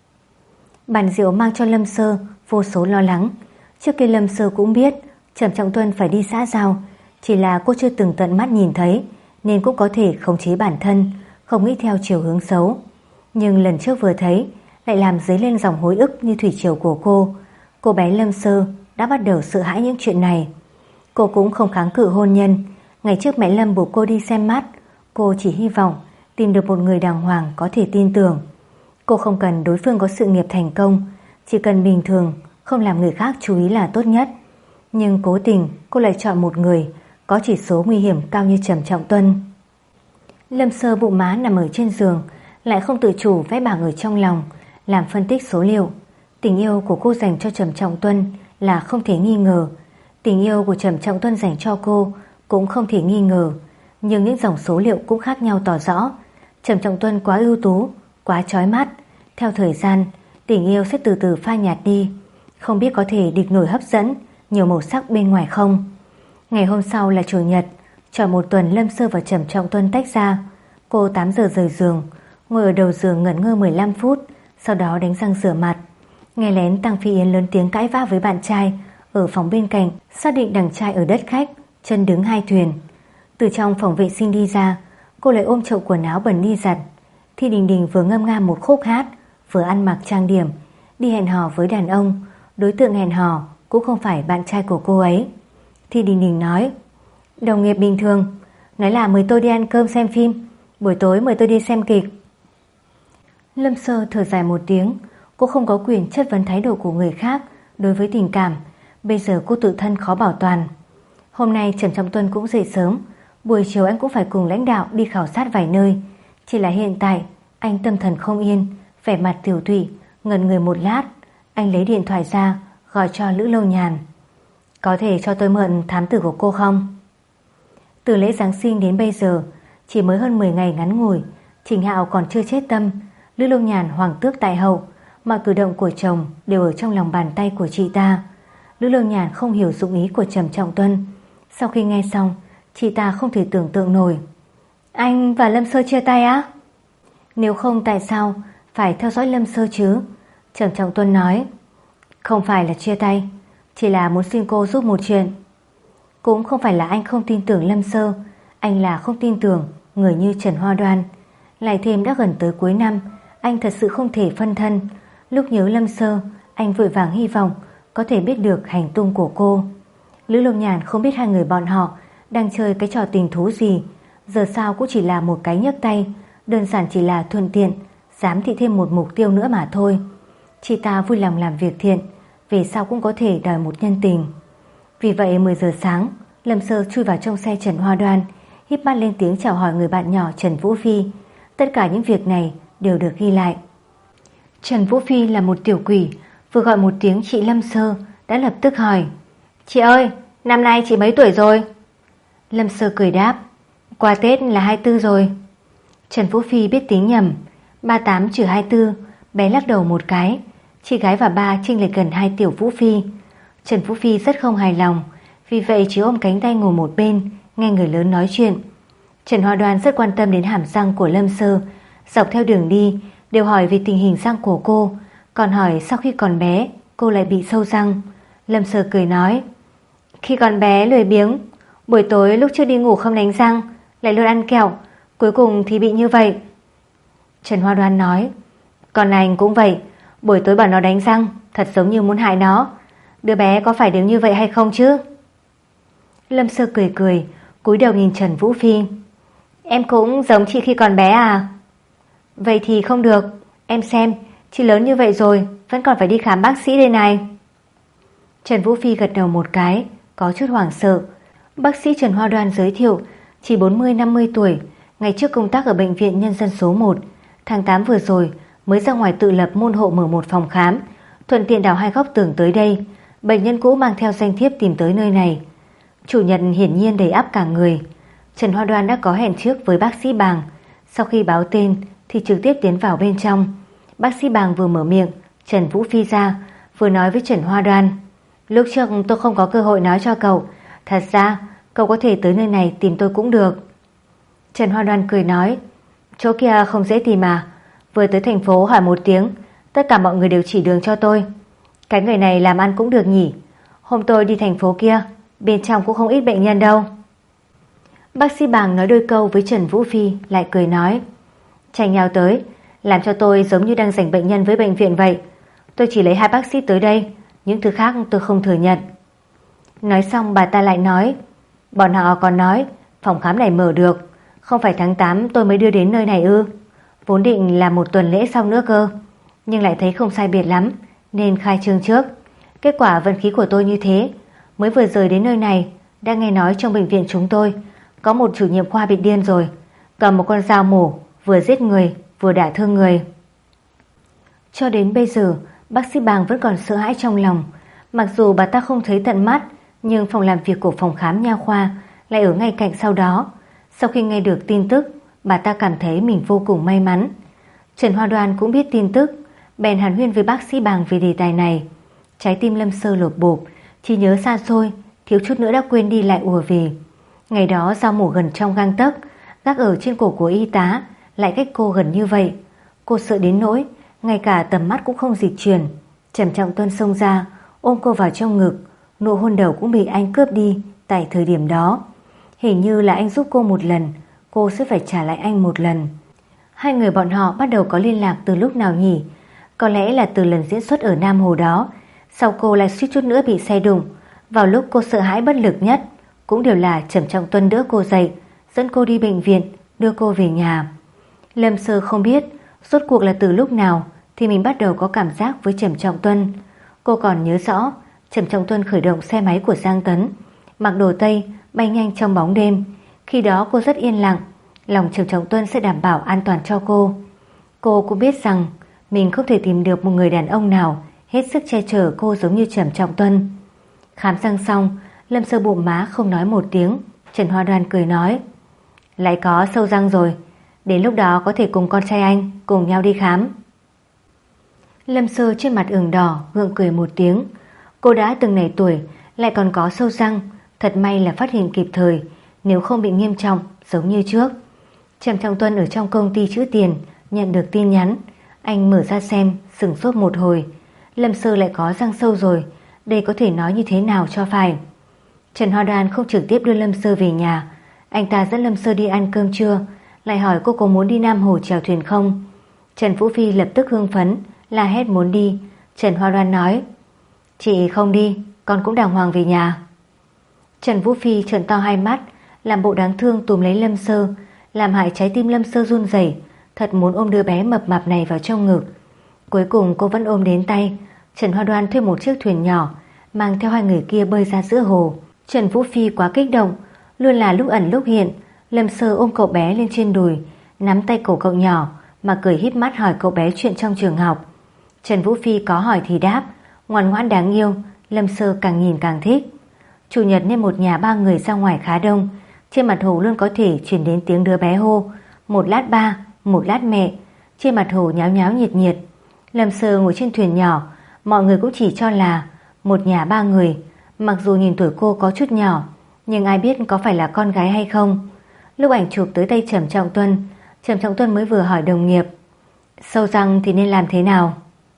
Bàn rượu mang cho Lâm Sơ vô số lo lắng. Trước kia Lâm Sơ cũng biết Trầm Trọng Tuân phải đi xã giao, chỉ là cô chưa từng tận mắt nhìn thấy nên cũng có thể khống chế bản thân, không nghĩ theo chiều hướng xấu. Nhưng lần trước vừa thấy lại làm dấy lên dòng hối ức như thủy triều của cô. Cô bé Lâm Sơ đã bắt đầu sợ hãi những chuyện này. Cô cũng không kháng cự hôn nhân. Ngày trước mẹ Lâm buộc cô đi xem mắt, cô chỉ hy vọng tìm được một người đàng hoàng có thể tin tưởng. Cô không cần đối phương có sự nghiệp thành công, chỉ cần bình thường, không làm người khác chú ý là tốt nhất. Nhưng cố tình cô lại chọn một người có chỉ số nguy hiểm cao như Trầm Trọng Tuân. Lâm Sơ bụ má nằm ở trên giường, lại không tự chủ vẽ bảng ở trong lòng, làm phân tích số liệu. Tình yêu của cô dành cho Trầm Trọng Tuân là không thể nghi ngờ. Tình yêu của Trầm Trọng Tuân dành cho cô cũng không thể nghi ngờ. Nhưng những dòng số liệu cũng khác nhau tỏ rõ. Trầm Trọng Tuân quá ưu tú, quá chói mắt. Theo thời gian, tình yêu sẽ từ từ phai nhạt đi. Không biết có thể địch nổi hấp dẫn nhiều màu sắc bên ngoài không. Ngày hôm sau là Chủ nhật. Tròn một tuần Lâm Sơ và Trầm Trọng Tuân tách ra. Cô tám giờ rời giường, ngồi ở đầu giường ngẩn ngơ mười lăm phút, sau đó đánh răng rửa mặt. Nghe lén Tăng Phi Yến lớn tiếng cãi vã với bạn trai ở phòng bên cạnh, xác định đằng trai ở đất khách, chân đứng hai thuyền. Từ trong phòng vệ sinh đi ra, cô lại ôm chậu quần áo bẩn đi giặt. Thi Đình Đình vừa ngâm nga một khúc hát, vừa ăn mặc trang điểm, đi hẹn hò với đàn ông. Đối tượng hẹn hò cũng không phải bạn trai của cô ấy. Thi Đình Đình nói: đồng nghiệp bình thường, nói là mời tôi đi ăn cơm xem phim, buổi tối mời tôi đi xem kịch. Lâm Sơ thở dài một tiếng. Cô không có quyền chất vấn thái độ của người khác đối với tình cảm. Bây giờ cô tự thân khó bảo toàn. Hôm nay Trầm Trọng Tuân cũng dậy sớm. Buổi chiều anh cũng phải cùng lãnh đạo đi khảo sát vài nơi. Chỉ là hiện tại anh tâm thần không yên, vẻ mặt tiểu tụy, ngẩn người một lát. Anh lấy điện thoại ra gọi cho Lữ Lâu Nhàn. Có thể cho tôi mượn thám tử của cô không? Từ lễ Giáng sinh đến bây giờ chỉ mới hơn mười ngày ngắn ngủi. Trình Hạo còn chưa chết tâm. Lữ Lâu Nhàn hoàng tước tại hậu, mọi cử động của chồng đều ở trong lòng bàn tay của chị ta. Lữ Lâu Nhàn không hiểu dụng ý của Trầm Trọng Tuân. Sau khi nghe xong, chị ta không thể tưởng tượng nổi. Anh và Lâm Sơ chia tay á? Nếu không tại sao phải theo dõi Lâm Sơ chứ? Trầm Trọng Tuân nói: không phải là chia tay, chỉ là muốn xin cô giúp một chuyện. Cũng không phải là anh không tin tưởng Lâm Sơ, anh là không tin tưởng người như Trần Hoa Đoan. Lại thêm đã gần tới cuối năm, anh thật sự không thể phân thân. Lúc nhớ Lâm Sơ, anh vội vàng hy vọng có thể biết được hành tung của cô. Lữ Lâu Nhàn không biết hai người bọn họ đang chơi cái trò tình thú gì. Giờ sao cũng chỉ là một cái nhấc tay, đơn giản chỉ là thuận tiện giám thị thêm một mục tiêu nữa mà thôi. Chị ta vui lòng làm việc thiện, về sau cũng có thể đòi một nhân tình. Vì vậy mười giờ sáng, Lâm Sơ chui vào trong xe Trần Hoa Đoan, híp mắt lên tiếng chào hỏi người bạn nhỏ Trần Vũ Phi. Tất cả những việc này đều được ghi lại. Trần Vũ Phi là một tiểu quỷ, vừa gọi một tiếng chị Lâm Sơ đã lập tức hỏi: chị ơi, năm nay chị mấy tuổi rồi? Lâm Sơ cười đáp: qua Tết là hai mươi tư rồi. Trần Vũ Phi biết tính nhầm, ba mươi tám trừ hai mươi tư, bé lắc đầu một cái. Chị gái và ba chênh lệch gần hai Tiểu Vũ Phi. Trần Vũ Phi rất không hài lòng, vì vậy chỉ ôm cánh tay ngồi một bên, nghe người lớn nói chuyện. Trần Hoa Đoan rất quan tâm đến hàm răng của Lâm Sơ. Dọc theo đường đi đều hỏi về tình hình răng của cô, còn hỏi sau khi còn bé cô lại bị sâu răng. Lâm Sơ cười nói: khi còn bé lười biếng, buổi tối lúc chưa đi ngủ không đánh răng, lại luôn ăn kẹo, cuối cùng thì bị như vậy. Trần Hoa Đoan nói: còn anh cũng vậy, buổi tối bảo nó đánh răng, thật giống như muốn hại nó. Đứa bé có phải đứng như vậy hay không chứ? Lâm Sơ cười cười, cúi đầu nhìn Trần Vũ Phi. Em cũng giống chị khi còn bé à? Vậy thì không được, em xem, chị lớn như vậy rồi vẫn còn phải đi khám bác sĩ đây này. Trần Vũ Phi gật đầu một cái, có chút hoảng sợ. Bác sĩ Trần Hoa Đoan giới thiệu chỉ bốn mươi năm mươi tuổi, ngày trước công tác ở bệnh viện nhân dân số một. Tháng tám vừa rồi mới ra ngoài tự lập môn hộ mở một phòng khám, thuận tiện đào hai góc tường tới đây. Bệnh nhân cũ mang theo danh thiếp tìm tới nơi này. Chủ nhật hiển nhiên đầy ắp cả người. Trần Hoa Đoan đã có hẹn trước với bác sĩ Bàng. Sau khi báo tên thì trực tiếp tiến vào bên trong. Bác sĩ Bàng vừa mở miệng, Trần Vũ Phi ra, vừa nói với Trần Hoa Đoan: lúc trước tôi không có cơ hội nói cho cậu, Thật ra cậu có thể tới nơi này tìm tôi cũng được. Trần Hoa Đoan cười nói, chỗ kia không dễ tìm à? Vừa tới thành phố hỏi một tiếng, tất cả mọi người đều chỉ đường cho tôi. Cái người này làm ăn cũng được nhỉ. Hôm tôi đi thành phố kia, bên trong cũng không ít bệnh nhân đâu. Bác sĩ Bàng nói đôi câu với Trần Vũ Phi, lại cười nói, tranh nhau tới, làm cho tôi giống như đang giành bệnh nhân với bệnh viện vậy. Tôi chỉ lấy hai bác sĩ tới đây, những thứ khác tôi không thừa nhận. Nói xong bà ta lại nói, bọn họ còn nói phòng khám này mở được, không phải tháng tám tôi mới đưa đến nơi này ư? Vốn định là một tuần lễ sau nữa cơ, nhưng lại thấy không sai biệt lắm nên khai trương trước. Kết quả vận khí của tôi như thế, mới vừa rời đến nơi này đã nghe nói trong bệnh viện chúng tôi có một chủ nhiệm khoa bị điên rồi, cầm một con dao mổ vừa giết người vừa đả thương người. Cho đến bây giờ bác sĩ Bàng vẫn còn sợ hãi trong lòng. Mặc dù bà ta không thấy tận mắt, nhưng phòng làm việc của phòng khám nha khoa lại ở ngay cạnh sau đó. Sau khi nghe được tin tức, bà ta cảm thấy mình vô cùng may mắn. Trần Hoa Đoan cũng biết tin tức, bèn hàn huyên với bác sĩ Bàng về đề tài này. Trái tim Lâm Sơ lột bột, chỉ nhớ xa xôi, thiếu chút nữa đã quên đi lại ùa về. Ngày đó dao mổ gần trong gang tấc, gác ở trên cổ của y tá lại cách cô gần như vậy. Cô sợ đến nỗi ngay cả tầm mắt cũng không dịch chuyển. Trầm Trọng Tuân xông ra ôm cô vào trong ngực, nụ hôn đầu cũng bị anh cướp đi tại thời điểm đó. Hình như là anh giúp cô một lần, cô sẽ phải trả lại anh một lần. Hai người bọn họ bắt đầu có liên lạc từ lúc nào nhỉ? Có lẽ là từ lần diễn xuất ở Nam Hồ đó. Sau cô lại suýt chút nữa bị xe đụng, vào lúc cô sợ hãi bất lực nhất, cũng đều là Trầm Trọng Tuân đỡ cô dậy, dẫn cô đi bệnh viện, đưa cô về nhà. Lâm Sơ không biết rốt cuộc là từ lúc nào thì mình bắt đầu có cảm giác với Trầm Trọng Tuân. Cô còn nhớ rõ Trầm Trọng Tuân khởi động xe máy của Giang Tấn, mặc đồ tây bay nhanh trong bóng đêm. Khi đó cô rất yên lặng, lòng Trầm Trọng Tuân sẽ đảm bảo an toàn cho cô. Cô cũng biết rằng mình không thể tìm được một người đàn ông nào hết sức che chở cô giống như Trầm Trọng Tuân. Khám răng xong, Lâm Sơ bụng má không nói một tiếng. Trần Hoa Đoan cười nói, lại có sâu răng rồi, đến lúc đó có thể cùng con trai anh cùng nhau đi khám. Lâm Sơ trên mặt ửng đỏ, gượng cười một tiếng. Cô đã từng này tuổi lại còn có sâu răng, thật may là phát hiện kịp thời, nếu không bị nghiêm trọng giống như trước. Trầm Trọng Tuân ở trong công ty trữ tiền nhận được tin nhắn, anh mở ra xem, sửng sốt một hồi. Lâm Sơ lại có răng sâu rồi, đây có thể nói như thế nào cho phải. Trần Hoa Đoan không trực tiếp đưa Lâm Sơ về nhà, anh ta dẫn Lâm Sơ đi ăn cơm trưa, lại hỏi cô có muốn đi Nam Hồ chèo thuyền không. Trần Vũ Phi lập tức hưng phấn la hét muốn đi. Trần Hoa Đoan nói, chị không đi, con cũng đàng hoàng về nhà. Trần Vũ Phi trợn to hai mắt, làm bộ đáng thương túm lấy Lâm Sơ, làm hại trái tim Lâm Sơ run rẩy, thật muốn ôm đứa bé mập mạp này vào trong ngực. Cuối cùng cô vẫn ôm đến tay. Trần Hoa Đoan thuê một chiếc thuyền nhỏ, mang theo hai người kia bơi ra giữa hồ. Trần Vũ Phi quá kích động, luôn là lúc ẩn lúc hiện. Lâm Sơ ôm cậu bé lên trên đùi, nắm tay cổ cậu nhỏ mà cười híp mắt hỏi cậu bé chuyện trong trường học. Trần Vũ Phi có hỏi thì đáp, ngoan ngoãn đáng yêu. Lâm Sơ càng nhìn càng thích. Chủ nhật nên một nhà ba người ra ngoài khá đông. Trên mặt hồ luôn có thể truyền đến tiếng đứa bé hô, một lát ba, một lát mẹ. Trên mặt hồ nháo nháo nhiệt nhiệt. Lâm Sơ ngồi trên thuyền nhỏ, mọi người cũng chỉ cho là một nhà ba người. Mặc dù nhìn tuổi cô có chút nhỏ, nhưng ai biết có phải là con gái hay không. Lúc ảnh chụp tới tay Trầm Trọng Tuân, Trầm Trọng Tuân mới vừa hỏi đồng nghiệp, sâu răng thì nên làm thế nào?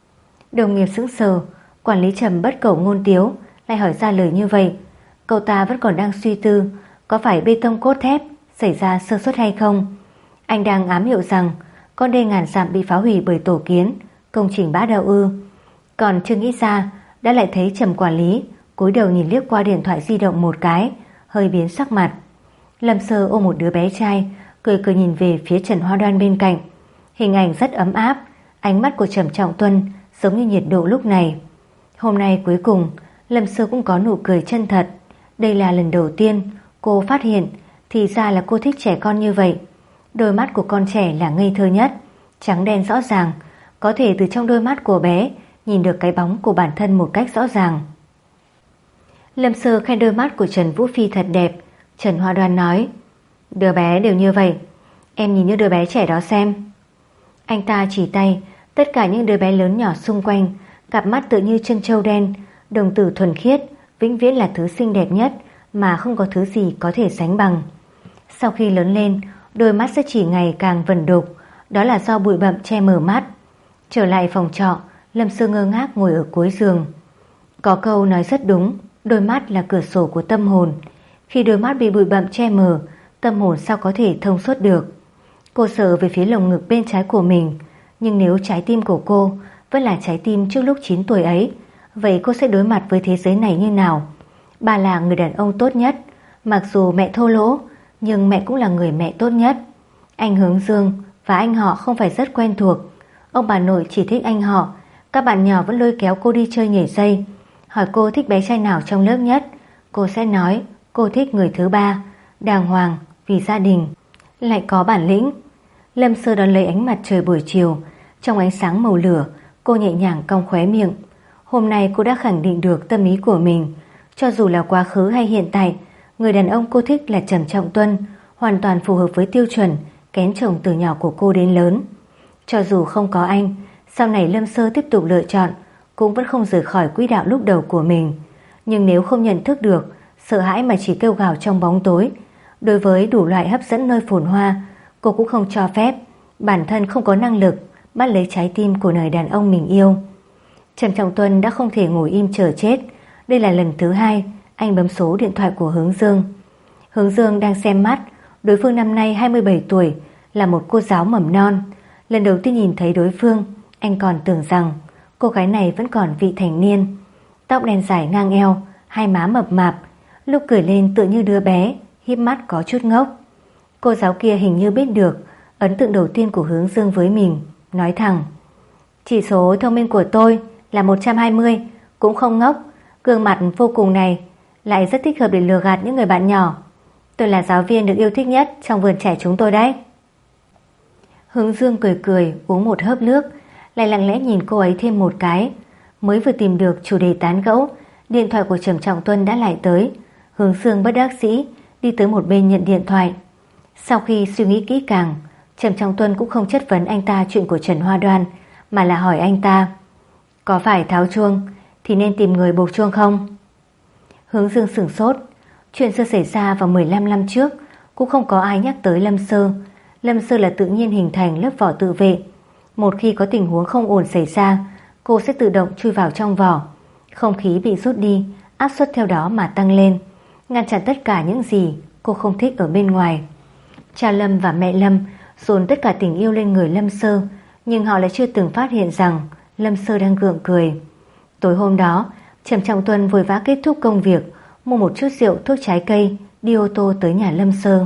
Đồng nghiệp sững sờ, quản lý Trầm bất cẩu ngôn tiếu lại hỏi ra lời như vậy. Cậu ta vẫn còn đang suy tư có phải bê tông cốt thép xảy ra sơ suất hay không. Anh đang ám hiệu rằng con đê ngàn dặm bị phá hủy bởi tổ kiến, công trình bã đậu ư. Còn chưa nghĩ ra đã lại thấy Trầm quản lý cúi đầu nhìn liếc qua điện thoại di động một cái, hơi biến sắc mặt. Lâm Sơ ôm một đứa bé trai, cười cười nhìn về phía Trần Hoa Đoan bên cạnh. Hình ảnh rất ấm áp, ánh mắt của Trầm Trọng Tuân giống như nhiệt độ lúc này. Hôm nay cuối cùng Lâm Sơ cũng có nụ cười chân thật. Đây là lần đầu tiên cô phát hiện thì ra là cô thích trẻ con như vậy. Đôi mắt của con trẻ là ngây thơ nhất, trắng đen rõ ràng, có thể từ trong đôi mắt của bé nhìn được cái bóng của bản thân một cách rõ ràng. Lâm Sơ khen đôi mắt của Trần Vũ Phi thật đẹp. Trần Hoa Đoan nói, đứa bé đều như vậy, em nhìn như đứa bé trẻ đó xem. Anh ta chỉ tay tất cả những đứa bé lớn nhỏ xung quanh, cặp mắt tựa như chân trâu đen, đồng tử thuần khiết, vĩnh viễn là thứ xinh đẹp nhất mà không có thứ gì có thể sánh bằng. Sau khi lớn lên, đôi mắt sẽ chỉ ngày càng vẩn đục, đó là do bụi bặm che mờ mắt. Trở lại phòng trọ, Lâm Sơ ngơ ngác ngồi ở cuối giường. Có câu nói rất đúng, đôi mắt là cửa sổ của tâm hồn. Khi đôi mắt bị bụi bặm che mờ, tâm hồn sao có thể thông suốt được. Cô sợ về phía lồng ngực bên trái của mình, nhưng nếu trái tim của cô vẫn là trái tim trước lúc chín tuổi ấy, vậy cô sẽ đối mặt với thế giới này như nào? Bà là người đàn ông tốt nhất, mặc dù mẹ thô lỗ, nhưng mẹ cũng là người mẹ tốt nhất. Anh Hướng Dương và anh họ không phải rất quen thuộc. Ông bà nội chỉ thích anh họ. Các bạn nhỏ vẫn lôi kéo cô đi chơi nhảy dây. Hỏi cô thích bé trai nào trong lớp nhất, cô sẽ nói cô thích người thứ ba, đàng hoàng, vì gia đình, lại có bản lĩnh. Lâm Sơ đón lấy ánh mặt trời buổi chiều. Trong ánh sáng màu lửa, cô nhẹ nhàng cong khóe miệng. Hôm nay cô đã khẳng định được tâm ý của mình. Cho dù là quá khứ hay hiện tại, người đàn ông cô thích là Trầm Trọng Tuân, hoàn toàn phù hợp với tiêu chuẩn kén chồng từ nhỏ của cô đến lớn. Cho dù không có anh, sau này Lâm Sơ tiếp tục lựa chọn cũng vẫn không rời khỏi quỹ đạo lúc đầu của mình. Nhưng nếu không nhận thức được, sợ hãi mà chỉ kêu gào trong bóng tối, đối với đủ loại hấp dẫn nơi phồn hoa, cô cũng không cho phép bản thân không có năng lực bắt lấy trái tim của người đàn ông mình yêu. Trầm Trọng Tuân đã không thể ngồi im chờ chết. Đây là lần thứ hai anh bấm số điện thoại của Hướng Dương. Hướng Dương đang xem mắt. Đối phương năm nay hai mươi bảy tuổi, là một cô giáo mầm non. Lần đầu tiên nhìn thấy đối phương, anh còn tưởng rằng cô gái này vẫn còn vị thành niên. Tóc đen dài ngang eo, hai má mập mạp, lúc cười lên tựa như đứa bé, híp mắt có chút ngốc. Cô giáo kia hình như biết được ấn tượng đầu tiên của Hướng Dương với mình, nói thẳng: chỉ số thông minh của tôi là một trăm hai mươi, cũng không ngốc. Gương mặt vô cùng này lại rất thích hợp để lừa gạt những người bạn nhỏ. Tôi là giáo viên được yêu thích nhất trong vườn trẻ chúng tôi đấy. Hướng Dương cười cười uống một hớp nước, lại lặng lẽ nhìn cô ấy thêm một cái. Mới vừa tìm được chủ đề tán gẫu, điện thoại của Trầm Trọng Tuân đã lại tới. Hướng Dương bất đắc dĩ đi tới một bên nhận điện thoại. Sau khi suy nghĩ kỹ càng, Trầm Trọng Tuân cũng không chất vấn anh ta chuyện của Trần Hoa Đoan, mà là hỏi anh ta: có phải tháo chuông thì nên tìm người buộc chuông không? Hướng Dương sửng sốt. Chuyện xưa xảy ra vào mười lăm năm trước, cũng không có ai nhắc tới Lâm Sơ. Lâm Sơ là tự nhiên hình thành lớp vỏ tự vệ. Một khi có tình huống không ổn xảy ra, cô sẽ tự động chui vào trong vỏ. Không khí bị rút đi, áp suất theo đó mà tăng lên, ngăn chặn tất cả những gì cô không thích ở bên ngoài. Cha Lâm và mẹ Lâm dồn tất cả tình yêu lên người Lâm Sơ, nhưng họ lại chưa từng phát hiện rằng Lâm Sơ đang gượng cười. Tối hôm đó, Trầm Trọng Tuân vội vã kết thúc công việc, mua một chút rượu, thuốc trái cây, đi ô tô tới nhà Lâm Sơ.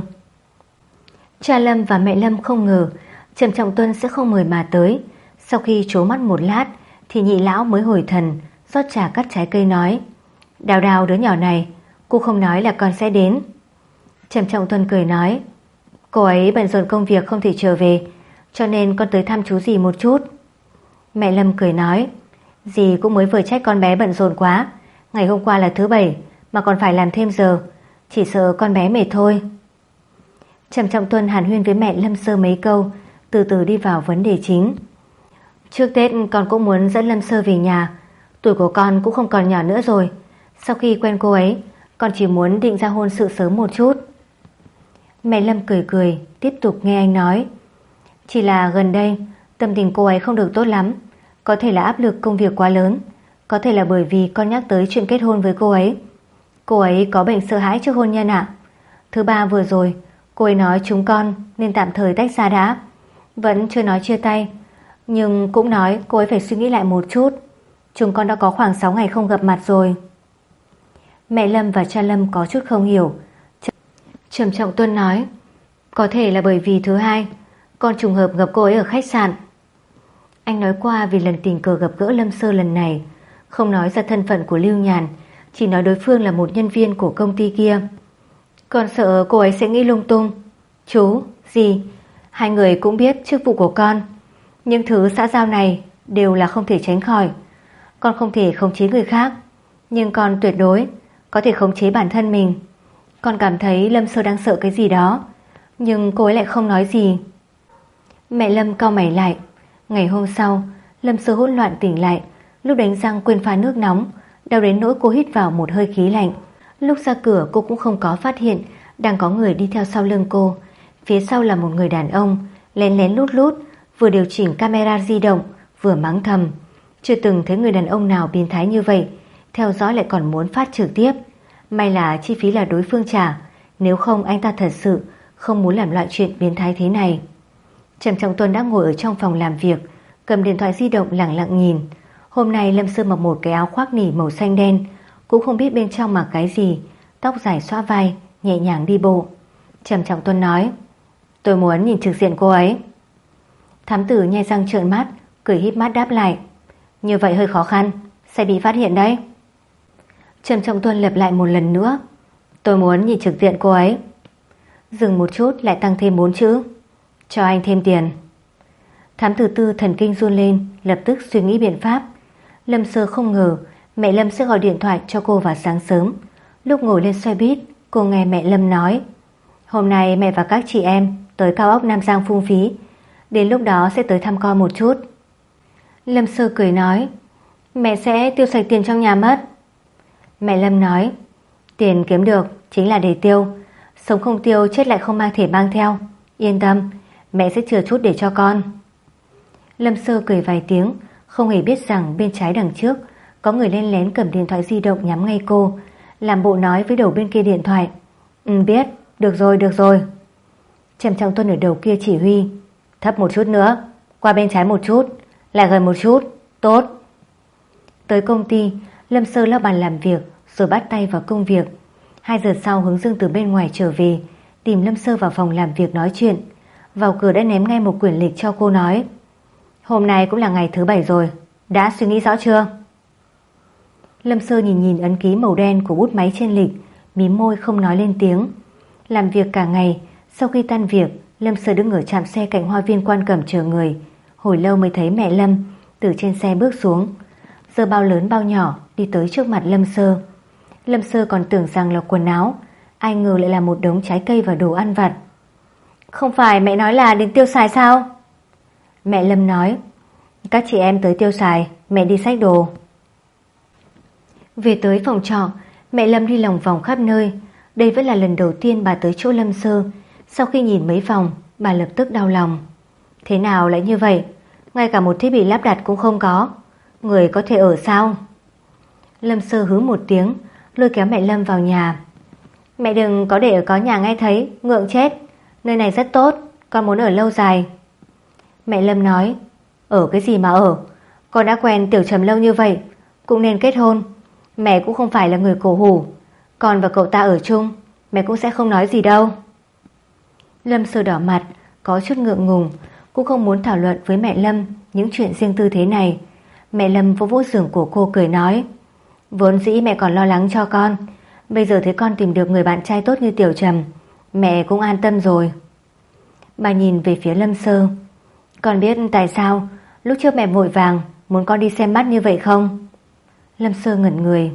Cha Lâm và mẹ Lâm không ngờ Trầm Trọng Tuân sẽ không mời mà tới. Sau khi trố mắt một lát thì nhị lão mới hồi thần, rót trà cắt trái cây nói: Đào Đào đứa nhỏ này, cô không nói là con sẽ đến. Trầm Trọng Tuân cười nói: cô ấy bận rộn công việc không thể trở về, cho nên con tới thăm chú dì một chút. Mẹ Lâm cười nói: dì cũng mới vừa trách con bé bận rộn quá, ngày hôm qua là thứ bảy mà còn phải làm thêm giờ, chỉ sợ con bé mệt thôi. Trầm Trọng Tuân hàn huyên với mẹ Lâm Sơ mấy câu, từ từ đi vào vấn đề chính. Trước Tết con cũng muốn dẫn Lâm Sơ về nhà. Tuổi của con cũng không còn nhỏ nữa rồi. Sau khi quen cô ấy, con chỉ muốn định ra hôn sự sớm một chút. Mẹ Lâm cười cười, tiếp tục nghe anh nói: chỉ là gần đây tâm tình cô ấy không được tốt lắm. Có thể là áp lực công việc quá lớn, có thể là bởi vì con nhắc tới chuyện kết hôn với cô ấy. Cô ấy có bệnh sợ hãi trước hôn nhân ạ. Thứ ba vừa rồi cô ấy nói chúng con nên tạm thời tách ra đã. Vẫn chưa nói chia tay, nhưng cũng nói cô ấy phải suy nghĩ lại một chút. Chúng con đã có khoảng sáu ngày không gặp mặt rồi. Mẹ Lâm và cha Lâm có chút không hiểu. Trầm Trọng Tuân nói: có thể là bởi vì thứ hai con trùng hợp gặp cô ấy ở khách sạn. Anh nói qua vì lần tình cờ gặp gỡ Lâm Sơ lần này, không nói ra thân phận của Lưu Nhàn, chỉ nói đối phương là một nhân viên của công ty kia. Con sợ cô ấy sẽ nghĩ lung tung. Chú, dì, hai người cũng biết chức vụ của con, những thứ xã giao này đều là không thể tránh khỏi. Con không thể khống chế người khác, nhưng con tuyệt đối có thể khống chế bản thân mình. Con cảm thấy Lâm Sơ đang sợ cái gì đó, nhưng cô ấy lại không nói gì. Mẹ Lâm cau mày lại. Ngày hôm sau, Lâm Sơ hỗn loạn tỉnh lại, lúc đánh răng quên pha nước nóng, đau đến nỗi cô hít vào một hơi khí lạnh. Lúc ra cửa cô cũng không có phát hiện đang có người đi theo sau lưng cô. Phía sau là một người đàn ông lén lén lút lút, vừa điều chỉnh camera di động vừa mắng thầm. Chưa từng thấy người đàn ông nào biến thái như vậy, theo dõi lại còn muốn phát trực tiếp. May là chi phí là đối phương trả, nếu không anh ta thật sự không muốn làm loại chuyện biến thái thế này. Trầm Trọng Tuân đã ngồi ở trong phòng làm việc, cầm điện thoại di động lặng lặng nhìn. Hôm nay Lâm Sơ mặc một cái áo khoác nỉ màu xanh đen, cũng không biết bên trong mặc cái gì, tóc dài xõa vai, nhẹ nhàng đi bộ. Trầm Trọng Tuân nói: tôi muốn nhìn trực diện cô ấy. Thám tử nhe răng trợn mắt, cười híp mắt đáp lại: như vậy hơi khó khăn, sẽ bị phát hiện đấy. Trầm Trọng Tuân lặp lại một lần nữa: tôi muốn nhìn trực diện cô ấy. Dừng một chút lại tăng thêm bốn chữ: cho anh thêm tiền. Thám tử Tư thần kinh run lên, lập tức suy nghĩ biện pháp. Lâm Sơ không ngờ mẹ Lâm sẽ gọi điện thoại cho cô vào sáng sớm. Lúc ngồi lên xe buýt, cô nghe mẹ Lâm nói: hôm nay mẹ và các chị em tới cao ốc Nam Giang phung phí, đến lúc đó sẽ tới thăm con một chút. Lâm Sơ cười nói: mẹ sẽ tiêu sạch tiền trong nhà mất. Mẹ Lâm nói: tiền kiếm được chính là để tiêu, sống không tiêu chết lại không mang thể mang theo. Yên tâm, mẹ sẽ chừa chút để cho con. Lâm Sơ cười vài tiếng, không hề biết rằng bên trái đằng trước có người len lén cầm điện thoại di động nhắm ngay cô, làm bộ nói với đầu bên kia điện thoại: ừ biết, được rồi được rồi. Trầm Trọng Tuân ở đầu kia chỉ huy: thấp một chút nữa, qua bên trái một chút, lại gần một chút, tốt. Tới công ty, Lâm Sơ lau bàn làm việc rồi bắt tay vào công việc. Hai giờ sau Hướng Dương từ bên ngoài trở về, tìm Lâm Sơ vào phòng làm việc nói chuyện. Vào cửa đã ném ngay một quyển lịch cho cô, nói: hôm nay cũng là ngày thứ bảy rồi, đã suy nghĩ rõ chưa? Lâm Sơ nhìn nhìn ấn ký màu đen của bút máy trên lịch, mím môi không nói lên tiếng. Làm việc cả ngày, sau khi tan việc, Lâm Sơ đứng ở trạm xe cạnh hoa viên Quan Cẩm chờ người. Hồi lâu mới thấy mẹ Lâm từ trên xe bước xuống, giơ bao lớn bao nhỏ đi tới trước mặt Lâm Sơ. Lâm Sơ còn tưởng rằng là quần áo, ai ngờ lại là một đống trái cây và đồ ăn vặt. Không phải mẹ nói là đến tiêu xài sao? Mẹ Lâm nói: các chị em tới tiêu xài, mẹ đi xách đồ. Về tới phòng trọ, mẹ Lâm đi lòng vòng khắp nơi. Đây vẫn là lần đầu tiên bà tới chỗ Lâm Sơ. Sau khi nhìn mấy vòng, bà lập tức đau lòng. Thế nào lại như vậy? Ngay cả một thiết bị lắp đặt cũng không có, người có thể ở sao? Lâm Sơ hứ một tiếng, lôi kéo mẹ Lâm vào nhà. Mẹ đừng có để ở có nhà nghe thấy, ngượng chết. Nơi này rất tốt, con muốn ở lâu dài. Mẹ Lâm nói: ở cái gì mà ở, con đã quen Tiểu Trầm lâu như vậy, cũng nên kết hôn. Mẹ cũng không phải là người cổ hủ, con và cậu ta ở chung, mẹ cũng sẽ không nói gì đâu. Lâm Sơ đỏ mặt, có chút ngượng ngùng, cũng không muốn thảo luận với mẹ Lâm những chuyện riêng tư thế này. Mẹ Lâm vỗ vỗ giường của cô cười nói: vốn dĩ mẹ còn lo lắng cho con, bây giờ thấy con tìm được người bạn trai tốt như Tiểu Trầm, mẹ cũng an tâm rồi. Bà nhìn về phía Lâm Sơ: con biết tại sao lúc trước mẹ vội vàng muốn con đi xem mắt như vậy không? Lâm Sơ ngẩn người.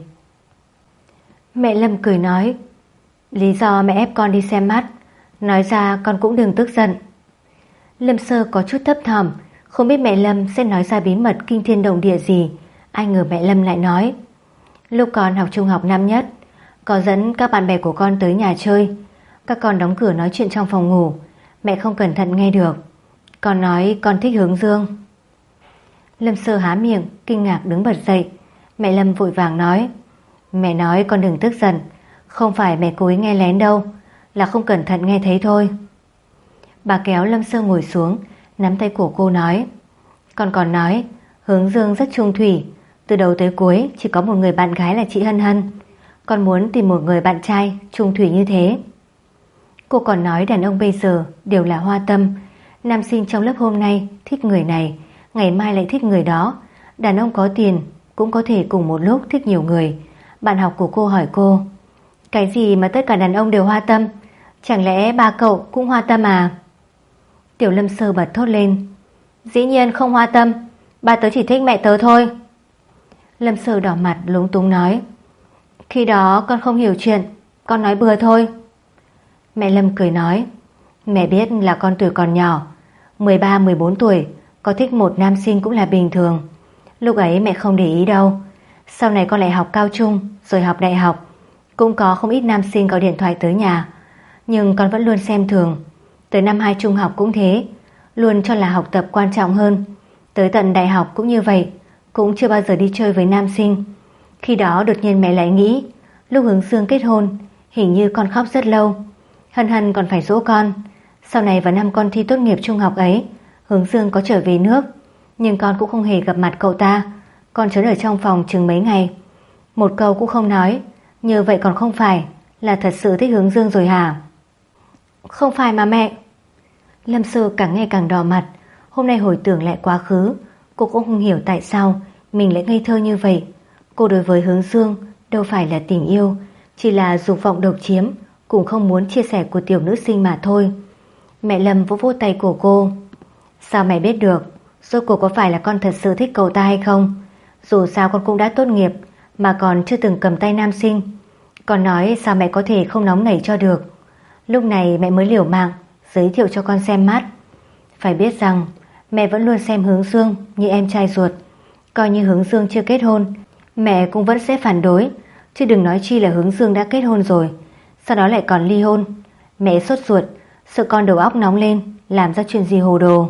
Mẹ Lâm cười nói: lý do mẹ ép con đi xem mắt, nói ra con cũng đừng tức giận. Lâm Sơ có chút thấp thỏm, không biết mẹ Lâm sẽ nói ra bí mật kinh thiên động địa gì. Ai ngờ mẹ Lâm lại nói: lúc con học trung học năm nhất, có dẫn các bạn bè của con tới nhà chơi, các con đóng cửa nói chuyện trong phòng ngủ, mẹ không cẩn thận nghe được. Con nói con thích Hướng Dương. Lâm Sơ há miệng kinh ngạc đứng bật dậy. Mẹ Lâm vội vàng nói: mẹ nói con đừng tức giận, không phải mẹ cố ý nghe lén đâu, là không cẩn thận nghe thấy thôi. Bà kéo Lâm Sơ ngồi xuống, nắm tay của cô nói: con còn nói Hướng Dương rất trung thủy, từ đầu tới cuối chỉ có một người bạn gái là chị Hân Hân, con muốn tìm một người bạn trai trung thủy như thế. Cô còn nói đàn ông bây giờ đều là hoa tâm, nam sinh trong lớp hôm nay thích người này, ngày mai lại thích người đó. Đàn ông có tiền cũng có thể cùng một lúc thích nhiều người. Bạn học của cô hỏi cô: cái gì mà tất cả đàn ông đều hoa tâm? Chẳng lẽ ba cậu cũng hoa tâm à? Tiểu Lâm Sơ bật thốt lên: dĩ nhiên không hoa tâm, ba tớ chỉ thích mẹ tớ thôi. Lâm Sơ đỏ mặt lúng túng nói: khi đó con không hiểu chuyện, con nói bừa thôi. Mẹ Lâm cười nói: mẹ biết là con tuổi còn nhỏ, mười ba mười bốn tuổi, có thích một nam sinh cũng là bình thường. Lúc ấy mẹ không để ý đâu, sau này con lại học cao trung rồi học đại học, Cũng có không ít nam sinh gọi điện thoại tới nhà, nhưng con vẫn luôn xem thường. Tới năm hai trung học cũng thế, luôn cho là học tập quan trọng hơn. Tới tận đại học cũng như vậy, cũng chưa bao giờ đi chơi với nam sinh. Khi đó đột nhiên mẹ lại nghĩ, lúc Hướng Dương kết hôn, hình như con khóc rất lâu. Hân Hân còn phải dỗ con. Sau này vào năm con thi tốt nghiệp trung học ấy, Hướng Dương có trở về nước, nhưng con cũng không hề gặp mặt cậu ta. Con trốn ở trong phòng chừng mấy ngày, một câu cũng không nói. Như vậy còn không phải là thật sự thích Hướng Dương rồi hả? Không phải mà mẹ. Lâm Sơ càng nghe càng đỏ mặt. Hôm nay hồi tưởng lại quá khứ, cô cũng không hiểu tại sao mình lại ngây thơ như vậy. Cô đối với Hướng Dương đâu phải là tình yêu, chỉ là dục vọng độc chiếm, cũng không muốn chia sẻ của tiểu nữ sinh mà thôi. Mẹ Lâm vỗ vỗ tay của cô. Sao mẹ biết được? Rốt cuộc có phải là con thật sự thích cậu ta hay không? Dù sao con cũng đã tốt nghiệp, mà còn chưa từng cầm tay nam sinh. Con nói sao mẹ có thể không nóng nảy cho được. Lúc này mẹ mới liều mạng giới thiệu cho con xem mắt. Phải biết rằng mẹ vẫn luôn xem Hướng Dương như em trai ruột. Coi như Hướng Dương chưa kết hôn, mẹ cũng vẫn sẽ phản đối, chứ đừng nói chi là Hướng Dương đã kết hôn rồi, sau đó lại còn ly hôn. Mẹ sốt ruột, sợ con đầu óc nóng lên làm ra chuyện gì hồ đồ.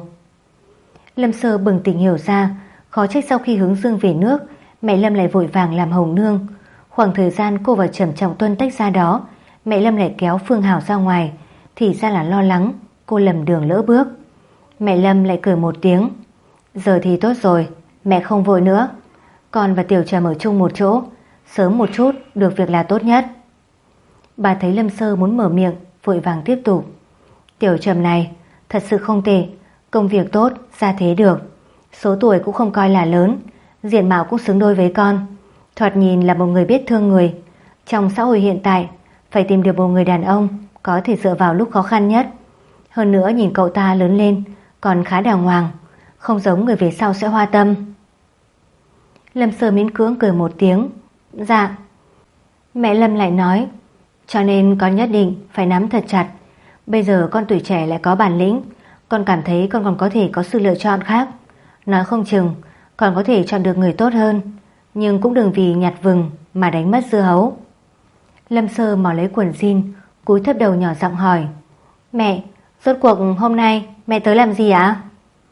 Lâm Sơ bừng tỉnh hiểu ra, khó trách sau khi Hướng Dương về nước, mẹ Lâm lại vội vàng làm hồng nương. Khoảng thời gian cô và Trầm Trọng Tuân tách ra đó, mẹ Lâm lại kéo Phương Hảo ra ngoài, thì ra là lo lắng cô lầm đường lỡ bước. Mẹ Lâm lại cười một tiếng. Giờ thì tốt rồi, mẹ không vội nữa. Con và Tiểu Trầm ở chung một chỗ, sớm một chút được việc là tốt nhất. Bà thấy Lâm Sơ muốn mở miệng, vội vàng tiếp tục. Tiểu Trầm này thật sự không tệ, công việc tốt, gia thế được, số tuổi cũng không coi là lớn, diện mạo cũng xứng đôi với con. Thoạt nhìn là một người biết thương người. Trong xã hội hiện tại, phải tìm được một người đàn ông có thể dựa vào lúc khó khăn nhất. Hơn nữa nhìn cậu ta lớn lên còn khá đàng hoàng, không giống người về sau sẽ hoa tâm. Lâm Sơ miễn cưỡng cười một tiếng. Dạ. Mẹ Lâm lại nói, cho nên con nhất định phải nắm thật chặt. Bây giờ con tuổi trẻ lại có bản lĩnh, con cảm thấy con còn có thể có sự lựa chọn khác. Nói không chừng còn có thể chọn được người tốt hơn, nhưng cũng đừng vì nhặt vừng mà đánh mất dưa hấu. Lâm Sơ mò lấy quần jean, cúi thấp đầu nhỏ giọng hỏi, mẹ, rốt cuộc hôm nay mẹ tới làm gì ạ?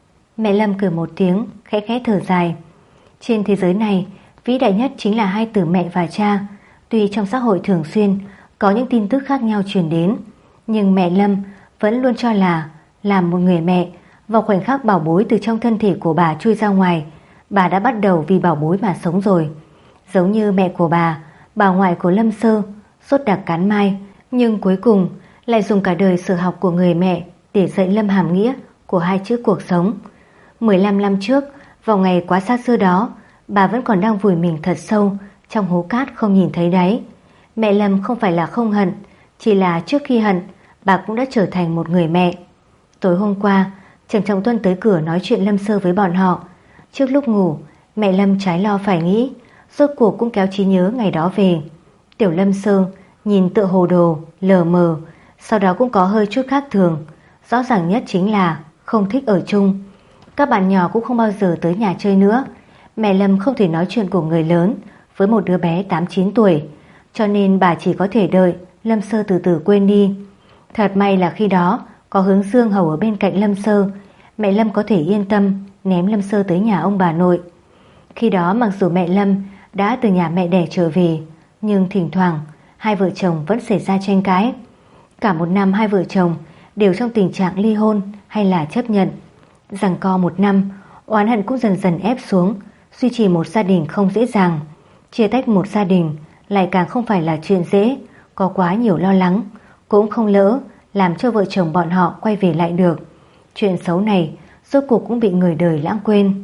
Mẹ Lâm cười một tiếng, khẽ khẽ thở dài. Trên thế giới này, vĩ đại nhất chính là hai từ mẹ và cha. Tuy trong xã hội thường xuyên có những tin tức khác nhau truyền đến, nhưng mẹ Lâm vẫn luôn cho là làm một người mẹ, vào khoảnh khắc bảo bối từ trong thân thể của bà chui ra ngoài, bà đã bắt đầu vì bảo bối mà sống rồi. Giống như mẹ của bà, bà ngoại của Lâm Sơ, sốt đặc cán mai, nhưng cuối cùng lại dùng cả đời sở học của người mẹ để dạy Lâm hàm nghĩa của hai chữ cuộc sống. mười lăm năm trước, vào ngày quá xa xưa đó, bà vẫn còn đang vùi mình thật sâu trong hố cát không nhìn thấy đáy. Mẹ Lâm không phải là không hận, chỉ là trước khi hận, bà cũng đã trở thành một người mẹ. Tối hôm qua, Trần Trọng Tuân tới cửa nói chuyện Lâm Sơ với bọn họ. Trước lúc ngủ, mẹ Lâm trái lo phải nghĩ, rốt cuộc cũng kéo trí nhớ ngày đó về. Tiểu Lâm Sơ nhìn tựa hồ đồ, lờ mờ, sau đó cũng có hơi chút khác thường. Rõ ràng nhất chính là không thích ở chung. Các bạn nhỏ cũng không bao giờ tới nhà chơi nữa. Mẹ Lâm không thể nói chuyện của người lớn với một đứa bé tám chín tuổi, cho nên bà chỉ có thể đợi Lâm Sơ từ từ quên đi. Thật may là khi đó có Hướng Dương hầu ở bên cạnh Lâm Sơ, mẹ Lâm có thể yên tâm ném Lâm Sơ tới nhà ông bà nội. Khi đó mặc dù mẹ Lâm đã từ nhà mẹ đẻ trở về, nhưng thỉnh thoảng hai vợ chồng vẫn xảy ra tranh cãi. Cả một năm hai vợ chồng đều trong tình trạng ly hôn hay là chấp nhận. Giằng co một năm, oán hận cũng dần dần ép xuống. Duy trì một gia đình không dễ dàng, chia tách một gia đình lại càng không phải là chuyện dễ. Có quá nhiều lo lắng, cũng không lỡ làm cho vợ chồng bọn họ quay về lại được. Chuyện xấu này rốt cuộc cũng bị người đời lãng quên.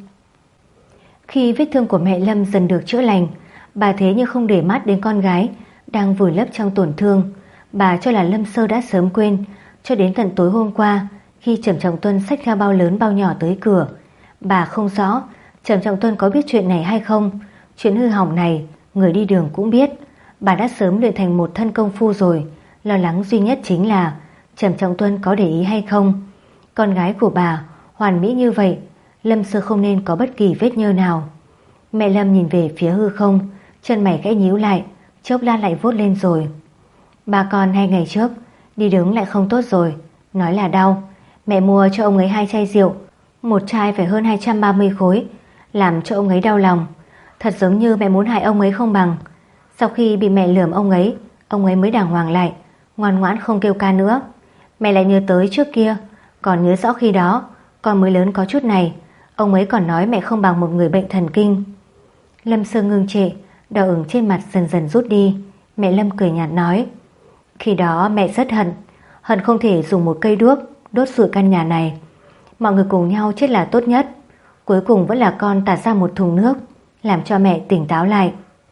Khi vết thương của mẹ Lâm dần được chữa lành, bà thế như không để mắt đến con gái đang vùi lấp trong tổn thương. Bà cho là Lâm Sơ đã sớm quên, cho đến tận tối hôm qua khi Trầm Trọng Tuân xách theo bao lớn bao nhỏ tới cửa. Bà không rõ Trầm Trọng Tuân có biết chuyện này hay không. Chuyện hư hỏng này người đi đường cũng biết. Bà đã sớm luyện thành một thân công phu rồi. Lo lắng duy nhất chính là Trầm Trọng Tuân có để ý hay không. Con gái của bà hoàn mỹ như vậy, Lâm Sơ không nên có bất kỳ vết nhơ nào. Mẹ Lâm nhìn về phía hư không, chân mày khẽ nhíu lại, chốc lát lại vút lên rồi. Ba con hai ngày trước đi đứng lại không tốt rồi, nói là đau. Mẹ mua cho ông ấy hai chai rượu, một chai phải hơn hai trăm ba mươi khối, làm cho ông ấy đau lòng. Thật giống như mẹ muốn hại ông ấy không bằng. Sau khi bị mẹ lườm ông ấy, ông ấy mới đàng hoàng lại, ngoan ngoãn không kêu ca nữa. Mẹ lại nhớ tới trước kia, còn nhớ rõ khi đó con mới lớn có chút này, ông ấy còn nói mẹ không bằng một người bệnh thần kinh. Lâm Sơ ngưng trệ, đỏ ửng trên mặt dần dần rút đi. Mẹ Lâm cười nhạt nói, khi đó mẹ rất hận, hận không thể dùng một cây đuốc đốt sụi căn nhà này. Mọi người cùng nhau chết là tốt nhất. Cuối cùng vẫn là con tạt ra một thùng nước, làm cho mẹ tỉnh táo lại.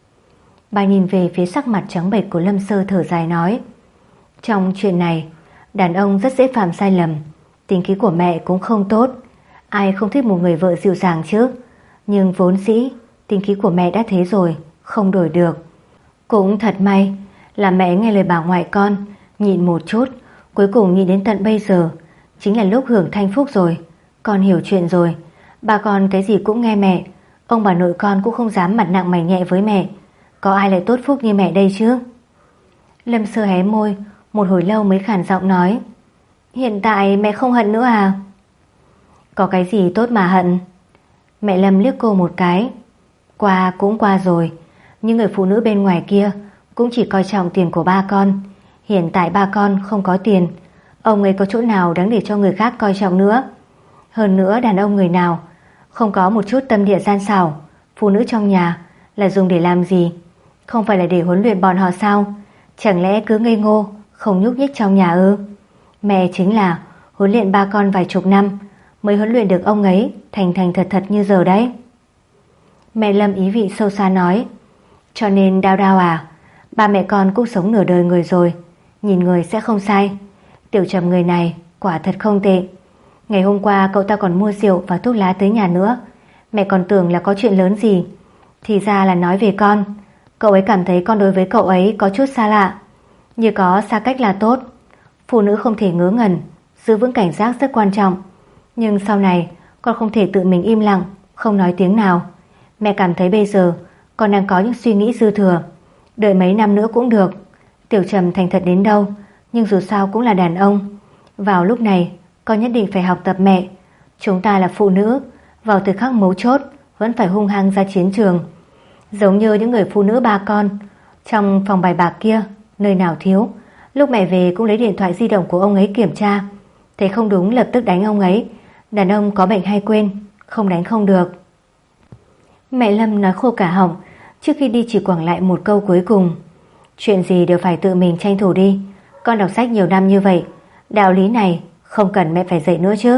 Bà nhìn về phía sắc mặt trắng bệch của Lâm Sơ, thở dài nói, trong chuyện này đàn ông rất dễ phạm sai lầm. Tính khí của mẹ cũng không tốt, ai không thích một người vợ dịu dàng chứ. Nhưng vốn dĩ tính khí của mẹ đã thế rồi, không đổi được. Cũng thật may là mẹ nghe lời bà ngoại con, nhịn một chút, cuối cùng nhịn đến tận bây giờ. Chính là lúc hưởng thanh phúc rồi. Con hiểu chuyện rồi. Bà con cái gì cũng nghe mẹ. Ông bà nội con cũng không dám mặt nặng mày nhẹ với mẹ. Có ai lại tốt phúc như mẹ đây chứ? Lâm Sơ hé môi, một hồi lâu mới khản giọng nói, hiện tại mẹ không hận nữa à? Có cái gì tốt mà hận? Mẹ Lâm liếc cô một cái. Qua cũng qua rồi, nhưng người phụ nữ bên ngoài kia cũng chỉ coi trọng tiền của ba con. Hiện tại ba con không có tiền, ông ấy có chỗ nào đáng để cho người khác coi trọng nữa. Hơn nữa đàn ông người nào không có một chút tâm địa gian xảo. Phụ nữ trong nhà là dùng để làm gì? Không phải là để huấn luyện bọn họ sao? Chẳng lẽ cứ ngây ngô không nhúc nhích trong nhà ư? Mẹ chính là huấn luyện ba con vài chục năm mới huấn luyện được ông ấy thành thành thật thật như giờ đấy. Mẹ Lâm ý vị sâu xa nói, cho nên Đao Đao à, ba mẹ con cũng sống nửa đời người rồi, nhìn người sẽ không sai. Tiểu Trầm người này quả thật không tệ. Ngày hôm qua cậu ta còn mua rượu và thuốc lá tới nhà nữa. Mẹ còn tưởng là có chuyện lớn gì, thì ra là nói về con. Cậu ấy cảm thấy con đối với cậu ấy có chút xa lạ. Như có xa cách là tốt. Phụ nữ không thể ngớ ngẩn, giữ vững cảnh giác rất quan trọng. Nhưng sau này con không thể tự mình im lặng, không nói tiếng nào. Mẹ cảm thấy bây giờ con đang có những suy nghĩ dư thừa. Đợi mấy năm nữa cũng được. Tiểu Trầm thành thật đến đâu, nhưng dù sao cũng là đàn ông. Vào lúc này con nhất định phải học tập mẹ. Chúng ta là phụ nữ, vào thời khắc mấu chốt vẫn phải hung hăng ra chiến trường. Giống như những người phụ nữ ba con trong phòng bài bạc kia, nơi nào thiếu, lúc mẹ về cũng lấy điện thoại di động của ông ấy kiểm tra. Thấy không đúng lập tức đánh ông ấy. Đàn ông có bệnh hay quên, không đánh không được. Mẹ Lâm nói khô cả họng, trước khi đi chỉ quẳng lại một câu cuối cùng, chuyện gì đều phải tự mình tranh thủ đi. Con đọc sách nhiều năm như vậy, đạo lý này không cần mẹ phải dạy nữa chứ.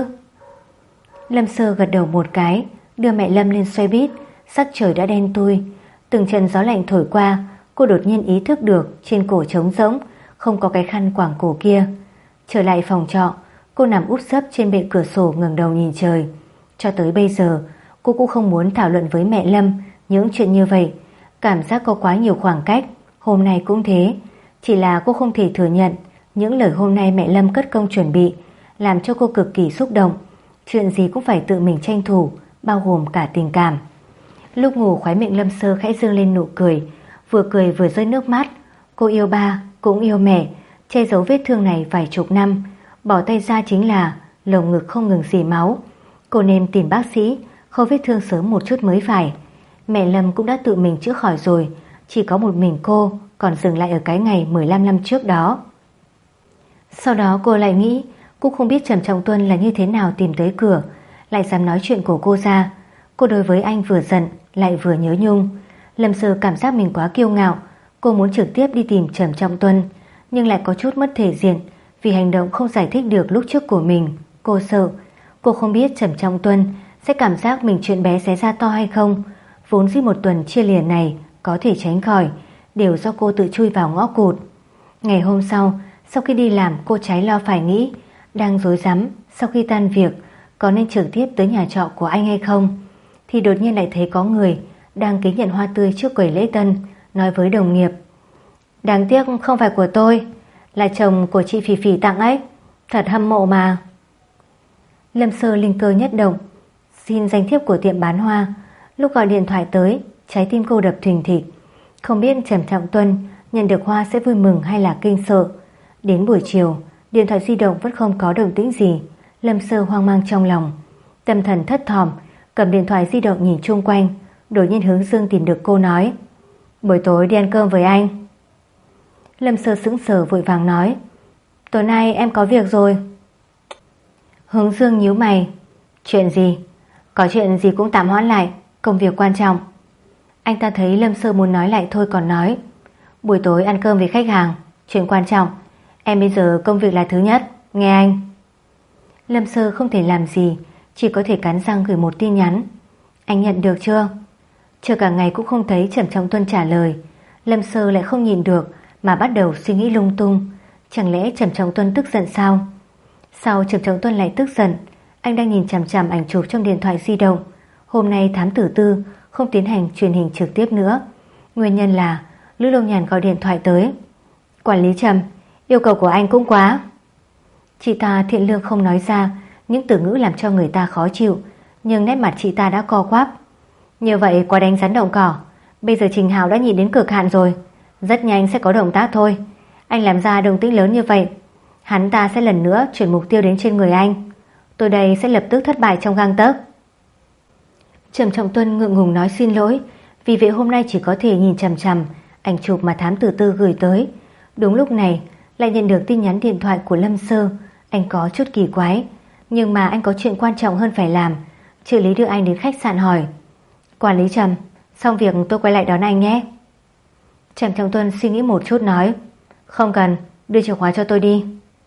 Lâm Sơ gật đầu một cái, đưa mẹ Lâm lên xoay buýt. Sắc trời đã đen thui, từng trận gió lạnh thổi qua. Cô đột nhiên ý thức được trên cổ trống rỗng, không có cái khăn quàng cổ kia. Trở lại phòng trọ, cô nằm úp sấp trên bệ cửa sổ ngẩng đầu nhìn trời. Cho tới bây giờ cô cũng không muốn thảo luận với mẹ Lâm những chuyện như vậy. Cảm giác có quá nhiều khoảng cách. Hôm nay cũng thế, chỉ là cô không thể thừa nhận những lời hôm nay mẹ Lâm cất công chuẩn bị làm cho cô cực kỳ xúc động. Chuyện gì cũng phải tự mình tranh thủ, bao gồm cả tình cảm. Lúc ngủ khóe miệng Lâm Sơ khẽ dương lên nụ cười, vừa cười vừa rơi nước mắt. Cô yêu ba, cũng yêu mẹ, che giấu vết thương này vài chục năm. Bỏ tay ra chính là lồng ngực không ngừng rỉ máu. Cô nên tìm bác sĩ khâu vết thương sớm một chút mới phải. Mẹ Lâm cũng đã tự mình chữa khỏi rồi, chỉ có một mình cô còn dừng lại ở cái ngày mười lăm năm trước đó. Sau đó cô lại nghĩ, cũng không biết Trầm Trọng Tuân là như thế nào tìm tới cửa, lại dám nói chuyện của cô ra. Cô đối với anh vừa giận lại vừa nhớ nhung. Lâm Sơ cảm giác mình quá kiêu ngạo. Cô muốn trực tiếp đi tìm Trầm Trọng Tuân, nhưng lại có chút mất thể diện vì hành động không giải thích được lúc trước của mình. Cô sợ, cô không biết Trầm Trọng Tuân sẽ cảm giác mình chuyện bé xé ra to hay không. Vốn dĩ một tuần chia lìa này có thể tránh khỏi, đều do cô tự chui vào ngõ cụt. Ngày hôm sau, sau khi đi làm, cô trái lo phải nghĩ, đang rối rắm sau khi tan việc có nên trực tiếp tới nhà trọ của anh hay không, thì đột nhiên lại thấy có người đang kính nhận hoa tươi trước quầy lễ tân, nói với đồng nghiệp, đáng tiếc không phải của tôi, là chồng của chị Phỉ Phỉ tặng ấy, thật hâm mộ mà. Lâm Sơ linh cơ nhất động, xin danh thiếp của tiệm bán hoa. Lúc gọi điện thoại tới, trái tim cô đập thình thịch. Không biết Trầm Trọng Tuân nhận được hoa sẽ vui mừng hay là kinh sợ. Đến buổi chiều, điện thoại di động vẫn không có động tĩnh gì. Lâm Sơ hoang mang trong lòng, tâm thần thất thỏm, cầm điện thoại di động nhìn chung quanh. Đột nhiên Hướng Dương tìm được cô nói: buổi tối đi ăn cơm với anh. Lâm Sơ sững sờ vội vàng nói: tối nay em có việc rồi. Hướng Dương nhíu mày: chuyện gì? Có chuyện gì cũng tạm hoãn lại, công việc quan trọng. Anh ta thấy Lâm Sơ muốn nói lại thôi còn nói: buổi tối ăn cơm với khách hàng, chuyện quan trọng. Em bây giờ công việc là thứ nhất, nghe anh. Lâm Sơ không thể làm gì, chỉ có thể cắn răng gửi một tin nhắn: anh nhận được chưa? Chờ cả ngày cũng không thấy Trầm Trọng Tuân trả lời. Lâm Sơ lại không nhìn được mà bắt đầu suy nghĩ lung tung. Chẳng lẽ Trầm Trọng Tuân tức giận sao? Sao Trầm Trọng Tuân lại tức giận? Anh đang nhìn chằm chằm ảnh chụp trong điện thoại di động. Hôm nay thám tử tư không tiến hành truyền hình trực tiếp nữa. Nguyên nhân là Lữ Lâu Nhàn gọi điện thoại tới: quản lý Trầm, yêu cầu của anh cũng quá. Chị ta thiện lương không nói ra những từ ngữ làm cho người ta khó chịu, nhưng nét mặt chị ta đã co quắp. Như vậy quá đánh rắn động cỏ. Bây giờ Trình Hào đã nhịn đến cực hạn rồi, rất nhanh sẽ có động tác thôi. Anh làm ra động tĩnh lớn như vậy, hắn ta sẽ lần nữa chuyển mục tiêu đến trên người anh. Tôi đây sẽ lập tức thất bại trong gang tấc. Trầm Trọng Tuân ngượng ngùng nói xin lỗi, vì vậy hôm nay chỉ có thể nhìn chằm chằm ảnh chụp mà thám tử tư gửi tới. Đúng lúc này lại nhận được tin nhắn điện thoại của Lâm Sơ. Anh có chút kỳ quái, nhưng mà anh có chuyện quan trọng hơn phải làm. Trợ lý đưa anh đến khách sạn hỏi: quản lý Trầm, xong việc tôi quay lại đón anh nhé. Trầm Trọng Tuân suy nghĩ một chút nói: không cần, đưa chìa khóa cho tôi đi.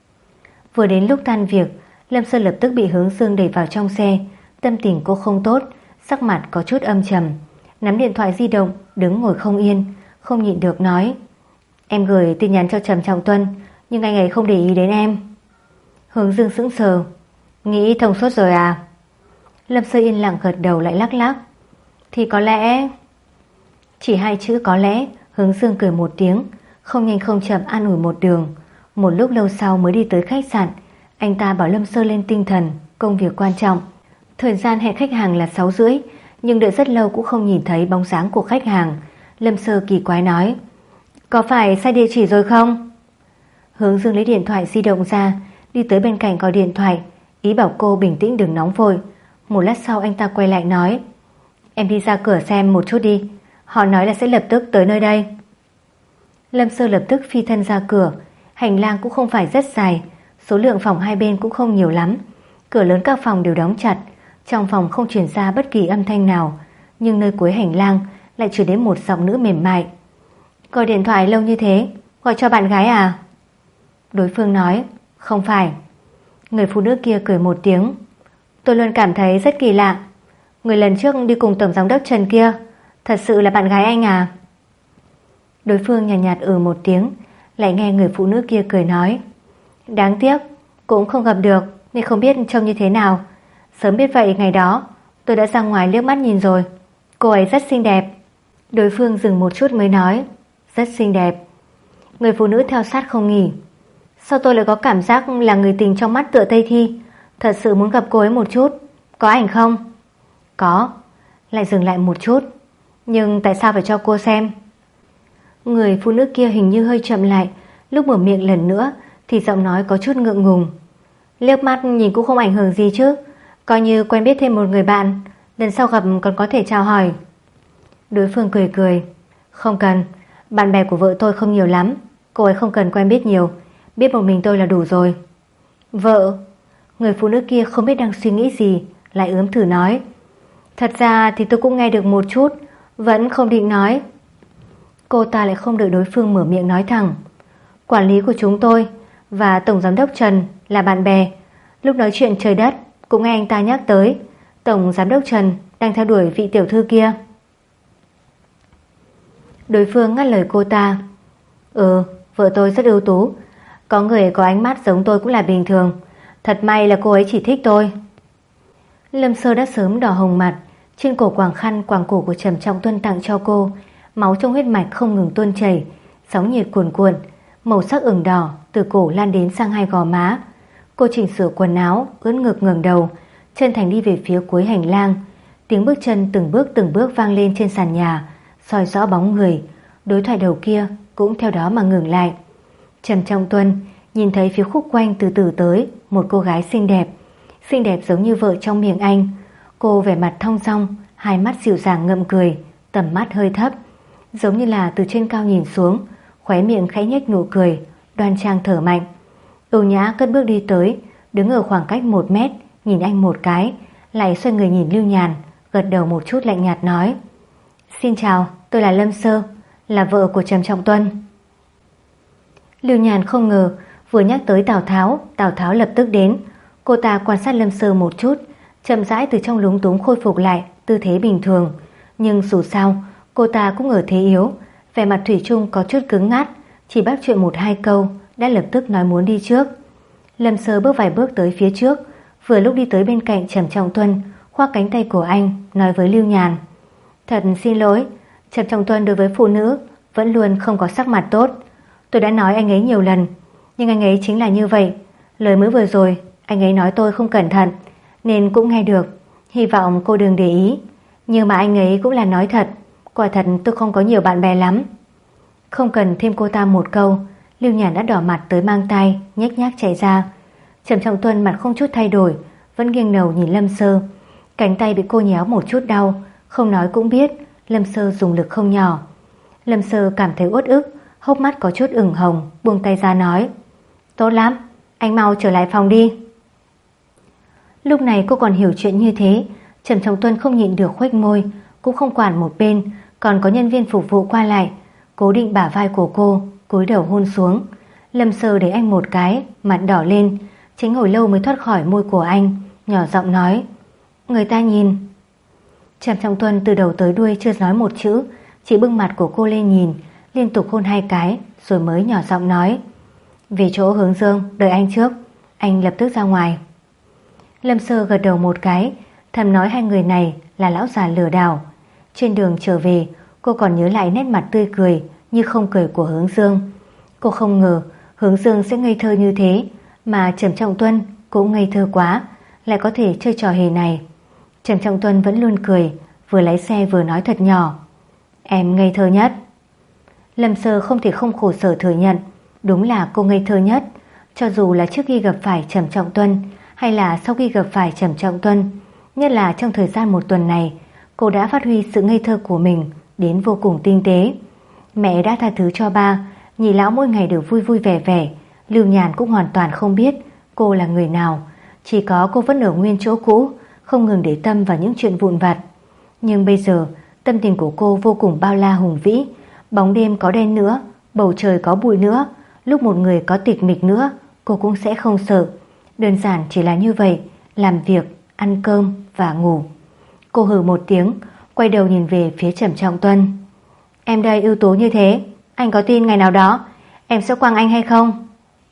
Vừa đến lúc tan việc, Lâm Sơ lập tức bị Hướng Dương đẩy vào trong xe. Tâm tình cô không tốt, sắc mặt có chút âm trầm, nắm điện thoại di động đứng ngồi không yên, không nhịn được nói: em gửi tin nhắn cho Trầm Trọng Tuân, nhưng anh ấy không để ý đến em. Hướng Dương sững sờ: nghĩ thông suốt rồi à? Lâm Sơ yên lặng gật đầu lại lắc lắc: thì có lẽ. Chỉ hai chữ có lẽ. Hướng Dương cười một tiếng, không nhanh không chậm an ủi một đường. Một lúc lâu sau mới đi tới khách sạn. Anh ta bảo Lâm Sơ lên tinh thần, công việc quan trọng. Thời gian hẹn khách hàng là sáu rưỡi, nhưng đợi rất lâu cũng không nhìn thấy bóng dáng của khách hàng. Lâm Sơ kỳ quái nói: có phải sai địa chỉ rồi không? Hướng Dương lấy điện thoại di động ra, đi tới bên cạnh gọi điện thoại, ý bảo cô bình tĩnh đừng nóng vội. Một lát sau anh ta quay lại nói: em đi ra cửa xem một chút đi, họ nói là sẽ lập tức tới nơi đây. Lâm Sơ lập tức phi thân ra cửa. Hành lang cũng không phải rất dài, số lượng phòng hai bên cũng không nhiều lắm. Cửa lớn các phòng đều đóng chặt, trong phòng không truyền ra bất kỳ âm thanh nào, nhưng nơi cuối hành lang lại truyền đến một giọng nữ mềm mại: gọi điện thoại lâu như thế, gọi cho bạn gái à? Đối phương nói: không phải. Người phụ nữ kia cười một tiếng: tôi luôn cảm thấy rất kỳ lạ, người lần trước đi cùng tổng giám đốc Trần kia thật sự là bạn gái anh à? Đối phương nhàn nhạt, nhạt ừ một tiếng, lại nghe người phụ nữ kia cười nói: đáng tiếc cũng không gặp được nên không biết trông như thế nào. Sớm biết vậy ngày đó tôi đã ra ngoài liếc mắt nhìn rồi, cô ấy rất xinh đẹp. Đối phương dừng một chút mới nói: rất xinh đẹp. Người phụ nữ theo sát không nghỉ: sao tôi lại có cảm giác là người tình trong mắt tựa Tây Thi, thật sự muốn gặp cô ấy một chút, có ảnh không? Có. Lại dừng lại một chút: nhưng tại sao phải cho cô xem? Người phụ nữ kia hình như hơi chậm lại, lúc mở miệng lần nữa thì giọng nói có chút ngượng ngùng: liếc mắt nhìn cũng không ảnh hưởng gì chứ, coi như quen biết thêm một người bạn, lần sau gặp còn có thể chào hỏi. Đối phương cười cười: không cần, bạn bè của vợ tôi không nhiều lắm, cô ấy không cần quen biết nhiều, biết một mình tôi là đủ rồi. Vợ? Người phụ nữ kia không biết đang suy nghĩ gì, lại ướm thử nói: thật ra thì tôi cũng nghe được một chút, vẫn không định nói. Cô ta lại không đợi đối phương mở miệng nói thẳng: quản lý của chúng tôi và tổng giám đốc Trần là bạn bè, lúc nói chuyện trời đất cũng nghe anh ta nhắc tới tổng giám đốc Trần đang theo đuổi vị tiểu thư kia. Đối phương ngắt lời cô ta: ừ, vợ tôi rất ưu tú, có người có ánh mắt giống tôi cũng là bình thường, thật may là cô ấy chỉ thích tôi. Lâm Sơ đã sớm đỏ hồng mặt, trên cổ quàng khăn quàng cổ của Trầm Trọng Tuân tặng cho cô, máu trong huyết mạch không ngừng tuôn chảy, sóng nhiệt cuồn cuộn, màu sắc ửng đỏ từ cổ lan đến sang hai gò má. Cô chỉnh sửa quần áo, ưỡn ngực ngẩng đầu, chân thành đi về phía cuối hành lang. Tiếng bước chân từng bước từng bước vang lên trên sàn nhà, soi rõ bóng người. Đối thoại đầu kia cũng theo đó mà ngừng lại. Trầm Trọng Tuân nhìn thấy phía khúc quanh từ từ tới một cô gái xinh đẹp, xinh đẹp giống như vợ trong miệng anh. Cô vẻ mặt thong dong, hai mắt dịu dàng ngậm cười, tầm mắt hơi thấp, giống như là từ trên cao nhìn xuống, khóe miệng khẽ nhếch nụ cười, đoan trang thở mạnh. Ưu nhã cất bước đi tới, đứng ở khoảng cách một mét, nhìn anh một cái, lại xoay người nhìn Lưu Nhàn, gật đầu một chút lạnh nhạt nói: Xin chào, tôi là Lâm Sơ, là vợ của Trầm Trọng Tuân. Lưu Nhàn không ngờ vừa nhắc tới Tào Tháo, Tào Tháo lập tức đến. Cô ta quan sát Lâm Sơ một chút, chậm rãi từ trong lúng túng khôi phục lại tư thế bình thường. Nhưng dù sao cô ta cũng ở thế yếu, vẻ mặt thủy chung có chút cứng ngắt, chỉ bắt chuyện một hai câu đã lập tức nói muốn đi trước. Lâm Sơ bước vài bước tới phía trước, vừa lúc đi tới bên cạnh Trầm Trọng Tuân, khoác cánh tay của anh, nói với Lưu Nhàn: Thật xin lỗi, Trầm Trọng Tuân đối với phụ nữ vẫn luôn không có sắc mặt tốt. Tôi đã nói anh ấy nhiều lần, nhưng anh ấy chính là như vậy. Lời mới vừa rồi anh ấy nói tôi không cẩn thận, nên cũng nghe được. Hy vọng cô đừng để ý. Nhưng mà anh ấy cũng là nói thật, quả thật tôi không có nhiều bạn bè lắm. Không cần thêm cô ta một câu, Lưu Nhàn đã đỏ mặt tới mang tay, nhếch nhác chạy ra. Trầm Trọng Tuân mặt không chút thay đổi, vẫn nghiêng đầu nhìn Lâm Sơ. Cánh tay bị cô nhéo một chút đau, không nói cũng biết Lâm Sơ dùng lực không nhỏ. Lâm Sơ cảm thấy uất ức, hốc mắt có chút ửng hồng, buông tay ra nói: Tốt lắm, anh mau trở lại phòng đi. Lúc này cô còn hiểu chuyện như thế. Trầm Trọng Tuân không nhịn được khuếch môi, cũng không quản một bên còn có nhân viên phục vụ qua lại, cố định bả vai của cô, cúi đầu hôn xuống. Lâm Sơ để anh một cái, mặt đỏ lên, chính hồi lâu mới thoát khỏi môi của anh, nhỏ giọng nói: Người ta nhìn. Trầm Trọng Tuân từ đầu tới đuôi chưa nói một chữ, chỉ bưng mặt của cô lên nhìn, liên tục hôn hai cái, rồi mới nhỏ giọng nói: Về chỗ Hướng Dương, đợi anh trước, anh lập tức ra ngoài. Lâm Sơ gật đầu một cái, thầm nói hai người này là lão già lừa đảo. Trên đường trở về, cô còn nhớ lại nét mặt tươi cười như không cười của Hướng Dương. Cô không ngờ Hướng Dương sẽ ngây thơ như thế, mà Trầm Trọng Tuân cũng ngây thơ quá, lại có thể chơi trò hề này. Trầm Trọng Tuân vẫn luôn cười, vừa lái xe vừa nói thật nhỏ: Em ngây thơ nhất. Lâm Sơ không thể không khổ sở thừa nhận, đúng là cô ngây thơ nhất. Cho dù là trước khi gặp phải Trầm Trọng Tuân hay là sau khi gặp phải Trầm Trọng Tuân, nhất là trong thời gian một tuần này, cô đã phát huy sự ngây thơ của mình đến vô cùng tinh tế. Mẹ đã tha thứ cho ba, nhị lão mỗi ngày đều vui vui vẻ vẻ. Lưu Nhàn cũng hoàn toàn không biết cô là người nào, chỉ có cô vẫn ở nguyên chỗ cũ, không ngừng để tâm vào những chuyện vụn vặt. Nhưng bây giờ tâm tình của cô vô cùng bao la hùng vĩ. Bóng đêm có đen nữa, bầu trời có bụi nữa, lúc một người có tịch mịch nữa, cô cũng sẽ không sợ. Đơn giản chỉ là như vậy, làm việc, ăn cơm và ngủ. Cô hừ một tiếng, quay đầu nhìn về phía Trầm Trọng Tuân. Em đây ưu tú như thế, anh có tin ngày nào đó em sẽ quăng anh hay không?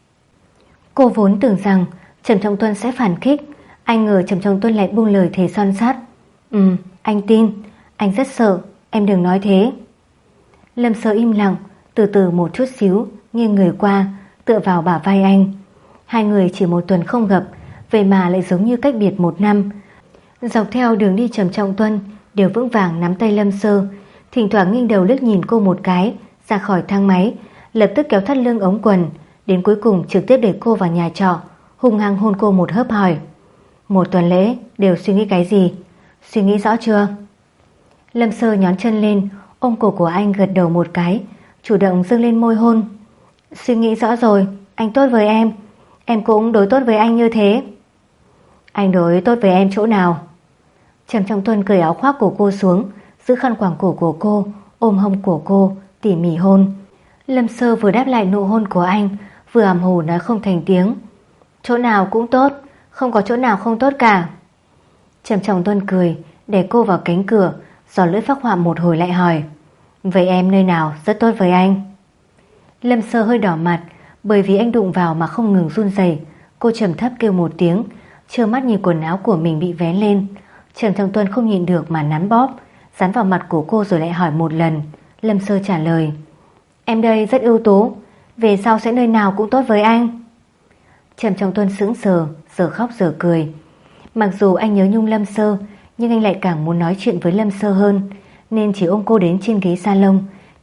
Cô vốn tưởng rằng Trầm Trọng Tuân sẽ phản kích, anh ngờ Trầm Trọng Tuân lại buông lời thề son sắt. Ừ, anh tin, anh rất sợ, em đừng nói thế. Lâm Sơ im lặng, từ từ một chút xíu nghiêng người qua, tựa vào bả vai anh. Hai người chỉ một tuần không gặp, vậy mà lại giống như cách biệt một năm. Dọc theo đường đi Trầm Trọng Tuân đều vững vàng nắm tay Lâm Sơ, thỉnh thoảng nghiêng đầu liếc nhìn cô một cái, ra khỏi thang máy, lập tức kéo thắt lưng ống quần, đến cuối cùng trực tiếp để cô vào nhà trọ, hung hăng hôn cô một hớp hỏi: Một tuần lễ đều suy nghĩ cái gì? Suy nghĩ rõ chưa? Lâm Sơ nhón chân lên, ôm cổ của anh gật đầu một cái, chủ động dâng lên môi hôn. Suy nghĩ rõ rồi, anh tốt với em, em cũng đối tốt với anh như thế. Anh đối tốt với em chỗ nào? Trầm Trọng Tuân cởi áo khoác của cô xuống, giữ khăn quàng cổ của cô, ôm hông của cô, tỉ mỉ hôn. Lâm Sơ vừa đáp lại nụ hôn của anh, vừa àm hù nói không thành tiếng: Chỗ nào cũng tốt, không có chỗ nào không tốt cả. Trầm Trọng Tuân cười, để cô vào cánh cửa, giò lưỡi phác họa một hồi lại hỏi: Vậy em nơi nào rất tốt với anh? Lâm Sơ hơi đỏ mặt, bởi vì anh đụng vào mà không ngừng run rẩy. Cô trầm thấp kêu một tiếng, trơ mắt nhìn quần áo của mình bị vén lên. Trầm Trọng Tuân không nhịn được mà nắn bóp, dán vào mặt của cô rồi lại hỏi một lần. Lâm Sơ trả lời: Em đây rất ưu tú, về sau sẽ nơi nào cũng tốt với anh. Trầm Trọng Tuân sững sờ, giờ khóc giờ cười. Mặc dù anh nhớ nhung Lâm Sơ, nhưng anh lại càng muốn nói chuyện với Lâm Sơ hơn, nên chỉ ôm cô đến trên ghế salon,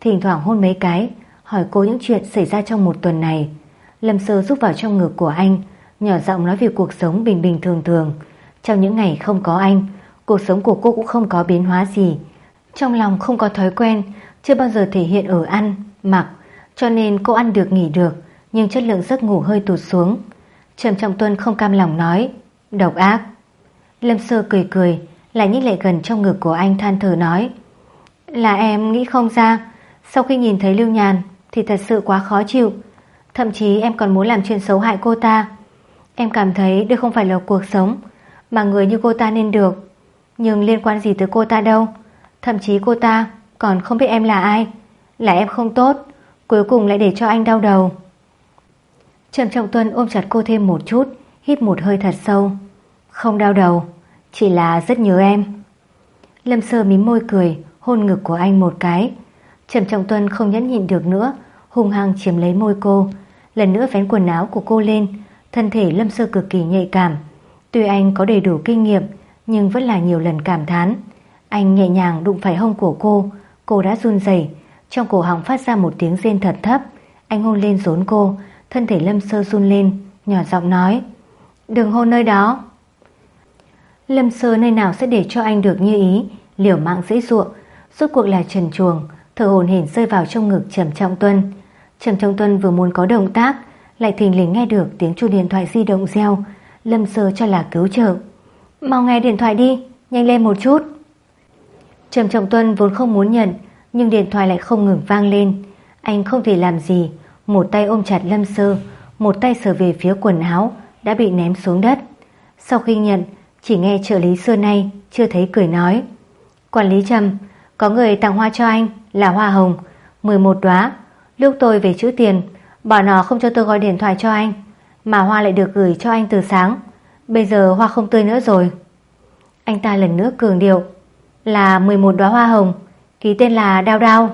thỉnh thoảng hôn mấy cái, hỏi cô những chuyện xảy ra trong một tuần này. Lâm Sơ rúc vào trong ngực của anh, nhỏ giọng nói về cuộc sống bình bình thường thường. Trong những ngày không có anh, cuộc sống của cô cũng không có biến hóa gì. Trong lòng không có thói quen, chưa bao giờ thể hiện ở ăn, mặc, cho nên cô ăn được nghỉ được, nhưng chất lượng giấc ngủ hơi tụt xuống. Trầm Trọng Tuân không cam lòng nói, độc ác. Lâm Sơ cười cười, lại nhích lại gần trong ngực của anh, than thở nói, là em nghĩ không ra. Sau khi nhìn thấy Lưu Nhàn thì thật sự quá khó chịu. Thậm chí em còn muốn làm chuyện xấu hại cô ta. Em cảm thấy đây không phải là cuộc sống mà người như cô ta nên được. Nhưng liên quan gì tới cô ta đâu. Thậm chí cô ta còn không biết em là ai. Là em không tốt, cuối cùng lại để cho anh đau đầu. Trầm Trọng Tuân ôm chặt cô thêm một chút, hít một hơi thật sâu. Không đau đầu, chỉ là rất nhớ em. Lâm Sơ mím môi cười, hôn ngực của anh một cái. Trầm Trọng Tuân không nhẫn nhịn được nữa, hung hăng chiếm lấy môi cô, lần nữa vén quần áo của cô lên. Thân thể Lâm Sơ cực kỳ nhạy cảm. Tuy anh có đầy đủ kinh nghiệm, nhưng vẫn là nhiều lần cảm thán. Anh nhẹ nhàng đụng phải hông của cô, cô đã run rẩy, trong cổ họng phát ra một tiếng rên thật thấp. Anh hôn lên rốn cô, thân thể Lâm Sơ run lên, nhỏ giọng nói, đừng hôn nơi đó. Lâm Sơ nơi nào sẽ để cho anh được như ý, liều mạng dễ dụa, rốt cuộc là trần truồng, thở hổn hển rơi vào trong ngực Trầm Trọng Tuân. Trầm Trọng Tuân vừa muốn có động tác, lại thình lình nghe được tiếng chuông điện thoại di động reo. Lâm Sơ cho là cứu trợ, mau nghe điện thoại đi, nhanh lên một chút. Trầm Trọng Tuân vốn không muốn nhận, nhưng điện thoại lại không ngừng vang lên. Anh không thể làm gì, một tay ôm chặt Lâm Sơ, một tay sờ về phía quần áo đã bị ném xuống đất. Sau khi nhận, chỉ nghe trợ lý xưa nay chưa thấy cười nói, quản lý Trầm, có người tặng hoa cho anh, là hoa hồng, mười một đóa. Lúc tôi về trữ tiền, bảo nó không cho tôi gọi điện thoại cho anh, mà hoa lại được gửi cho anh từ sáng. Bây giờ hoa không tươi nữa rồi. Anh ta lần nữa cường điệu, là mười một đóa hoa hồng, ký tên là Đao Đao.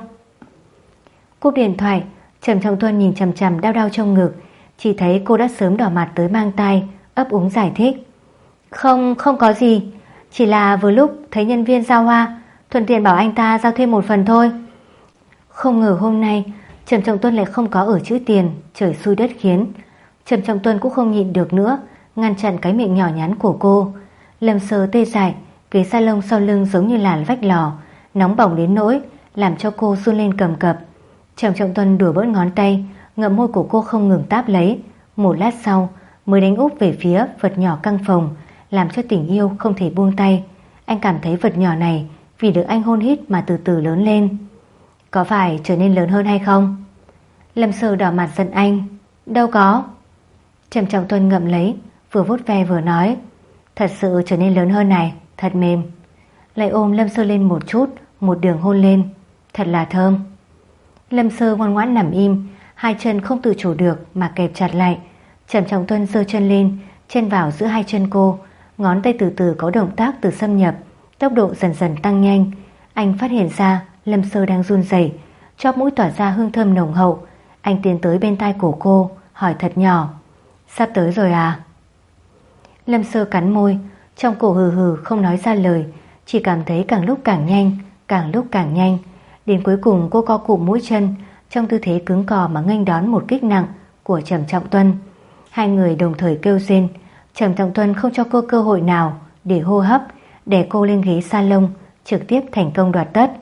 Cúp điện thoại, Trầm Trọng Tuân nhìn chằm chằm Đao Đao trong ngực, chỉ thấy cô đã sớm đỏ mặt tới mang tai, ấp úng giải thích, Không, không có gì, chỉ là vừa lúc thấy nhân viên giao hoa, thuận tiện bảo anh ta giao thêm một phần thôi. Không ngờ hôm nay Trầm Trọng Tuân lại không có ở chữ tiền, trời xui đất khiến. Trầm Trọng Tuân cũng không nhịn được nữa, ngăn chặn cái miệng nhỏ nhắn của cô. Lâm Sơ tê dại, ghế salon sau lưng giống như là vách lò, nóng bỏng đến nỗi làm cho cô run lên cầm cập. Trầm Trọng Tuân đùa bỡn ngón tay, ngậm môi của cô không ngừng táp lấy. Một lát sau mới đánh úp về phía vật nhỏ căng phồng, làm cho tình yêu không thể buông tay. Anh cảm thấy vật nhỏ này vì được anh hôn hít mà từ từ lớn lên. Có phải trở nên lớn hơn hay không? Lâm Sơ đỏ mặt giận anh. Đâu có. Trầm Trọng Tuân ngậm lấy, vừa vuốt ve vừa nói, thật sự trở nên lớn hơn này, thật mềm. Lại ôm Lâm Sơ lên một chút, một đường hôn lên, thật là thơm. Lâm Sơ ngoan ngoãn nằm im, hai chân không tự chủ được mà kẹp chặt lại. Trầm Trọng Tuân giơ chân lên, chen vào giữa hai chân cô, ngón tay từ từ có động tác từ xâm nhập, tốc độ dần dần tăng nhanh. Anh phát hiện ra Lâm Sơ đang run rẩy, chóp mũi tỏa ra hương thơm nồng hậu. Anh tiến tới bên tai cổ cô, hỏi thật nhỏ, sắp tới rồi à? Lâm Sơ cắn môi, trong cổ hừ hừ không nói ra lời, chỉ cảm thấy càng lúc càng nhanh, càng lúc càng nhanh. Đến cuối cùng cô co cụm mũi chân, trong tư thế cứng cò mà nghênh đón một kích nặng của Trầm Trọng Tuân. Hai người đồng thời kêu rên. Trầm Trọng Tuân không cho cô cơ hội nào để hô hấp, đè cô lên ghế salon, trực tiếp thành công đoạt tất.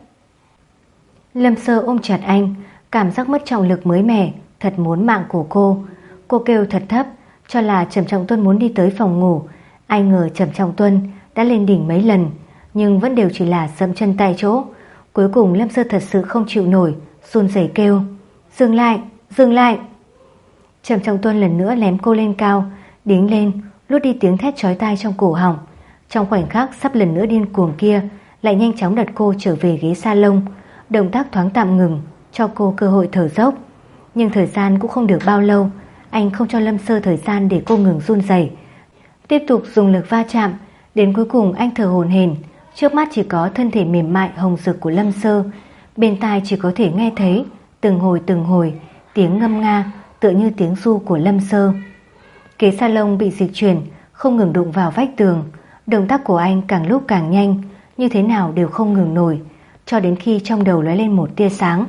Lâm Sơ ôm chặt anh, cảm giác mất trọng lực mới mẻ, thật muốn mạng của cô. Cô kêu thật thấp, cho là Trầm Trọng Tuân muốn đi tới phòng ngủ. Ai ngờ Trầm Trọng Tuân đã lên đỉnh mấy lần, nhưng vẫn đều chỉ là dậm chân tại chỗ. Cuối cùng Lâm Sơ thật sự không chịu nổi, run rẩy kêu, dừng lại, dừng lại. Trầm Trọng Tuân lần nữa lém cô lên cao, đính lên, lút đi tiếng thét chói tai trong cổ họng. Trong khoảnh khắc sắp lần nữa điên cuồng kia, lại nhanh chóng đặt cô trở về ghế salon. Động tác thoáng tạm ngừng, cho cô cơ hội thở dốc. Nhưng thời gian cũng không được bao lâu. Anh không cho Lâm Sơ thời gian để cô ngừng run rẩy, tiếp tục dùng lực va chạm. Đến cuối cùng anh thở hổn hển, trước mắt chỉ có thân thể mềm mại hồng rực của Lâm Sơ, bên tai chỉ có thể nghe thấy từng hồi từng hồi tiếng ngâm nga tựa như tiếng ru của Lâm Sơ. Ghế salon bị dịch chuyển, không ngừng đụng vào vách tường. Động tác của anh càng lúc càng nhanh, như thế nào đều không ngừng nổi, cho đến khi trong đầu lóe lên một tia sáng.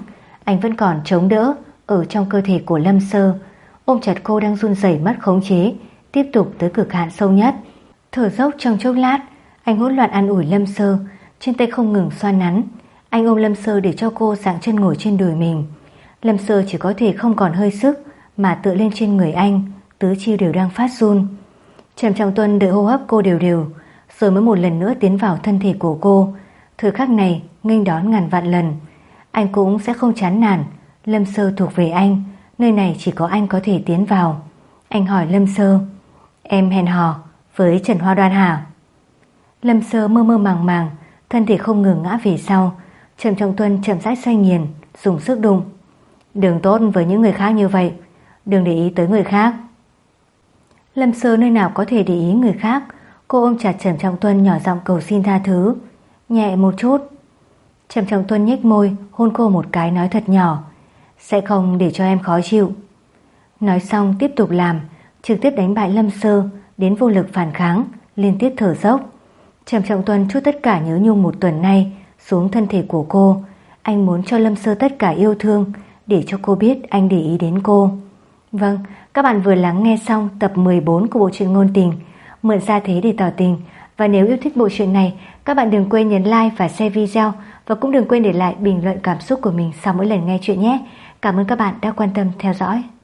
Anh vẫn còn chống đỡ ở trong cơ thể của Lâm Sơ, ôm chặt cô đang run rẩy mất khống chế, tiếp tục tới cực hạn sâu nhất. Thở dốc trong chốc lát, anh hỗn loạn an ủi Lâm Sơ, trên tay không ngừng xoa nắn. Anh ôm Lâm Sơ để cho cô dạng chân ngồi trên đùi mình. Lâm Sơ chỉ có thể không còn hơi sức mà tựa lên trên người anh, tứ chi đều đang phát run. Trầm Trọng Tuân đợi hô hấp cô đều đều, rồi mới một lần nữa tiến vào thân thể của cô. Thời khắc này nghênh đón ngàn vạn lần, anh cũng sẽ không chán nản. Lâm Sơ thuộc về anh, nơi này chỉ có anh có thể tiến vào. Anh hỏi Lâm Sơ, em hẹn hò với Trần Hoa Đoan hả? Lâm Sơ mơ mơ màng màng, thân thể không ngừng ngã về sau. Trầm Trọng Tuân chậm rãi xoay nghiền, dùng sức đụng. Đừng tốt với những người khác như vậy, đừng để ý tới người khác. Lâm Sơ nơi nào có thể để ý người khác. Cô ôm chặt Trầm Trọng Tuân nhỏ giọng cầu xin tha thứ. Nhẹ một chút. Trầm Trọng Tuân nhếch môi hôn cô một cái, nói thật nhỏ, sẽ không để cho em khó chịu. Nói xong tiếp tục làm, trực tiếp đánh bại Lâm Sơ đến vô lực phản kháng, liên tiếp thở dốc. Trầm Trọng Tuân trút tất cả nhớ nhung một tuần nay xuống thân thể của cô. Anh muốn cho Lâm Sơ tất cả yêu thương, để cho cô biết anh để ý đến cô. Vâng, các bạn vừa lắng nghe xong tập mười bốn của bộ truyện ngôn tình Mượn Gia Thế Để Tỏ Tình. Và nếu yêu thích bộ truyện này, các bạn đừng quên nhấn like và share video, và cũng đừng quên để lại bình luận cảm xúc của mình sau mỗi lần nghe chuyện nhé. Cảm ơn các bạn đã quan tâm theo dõi.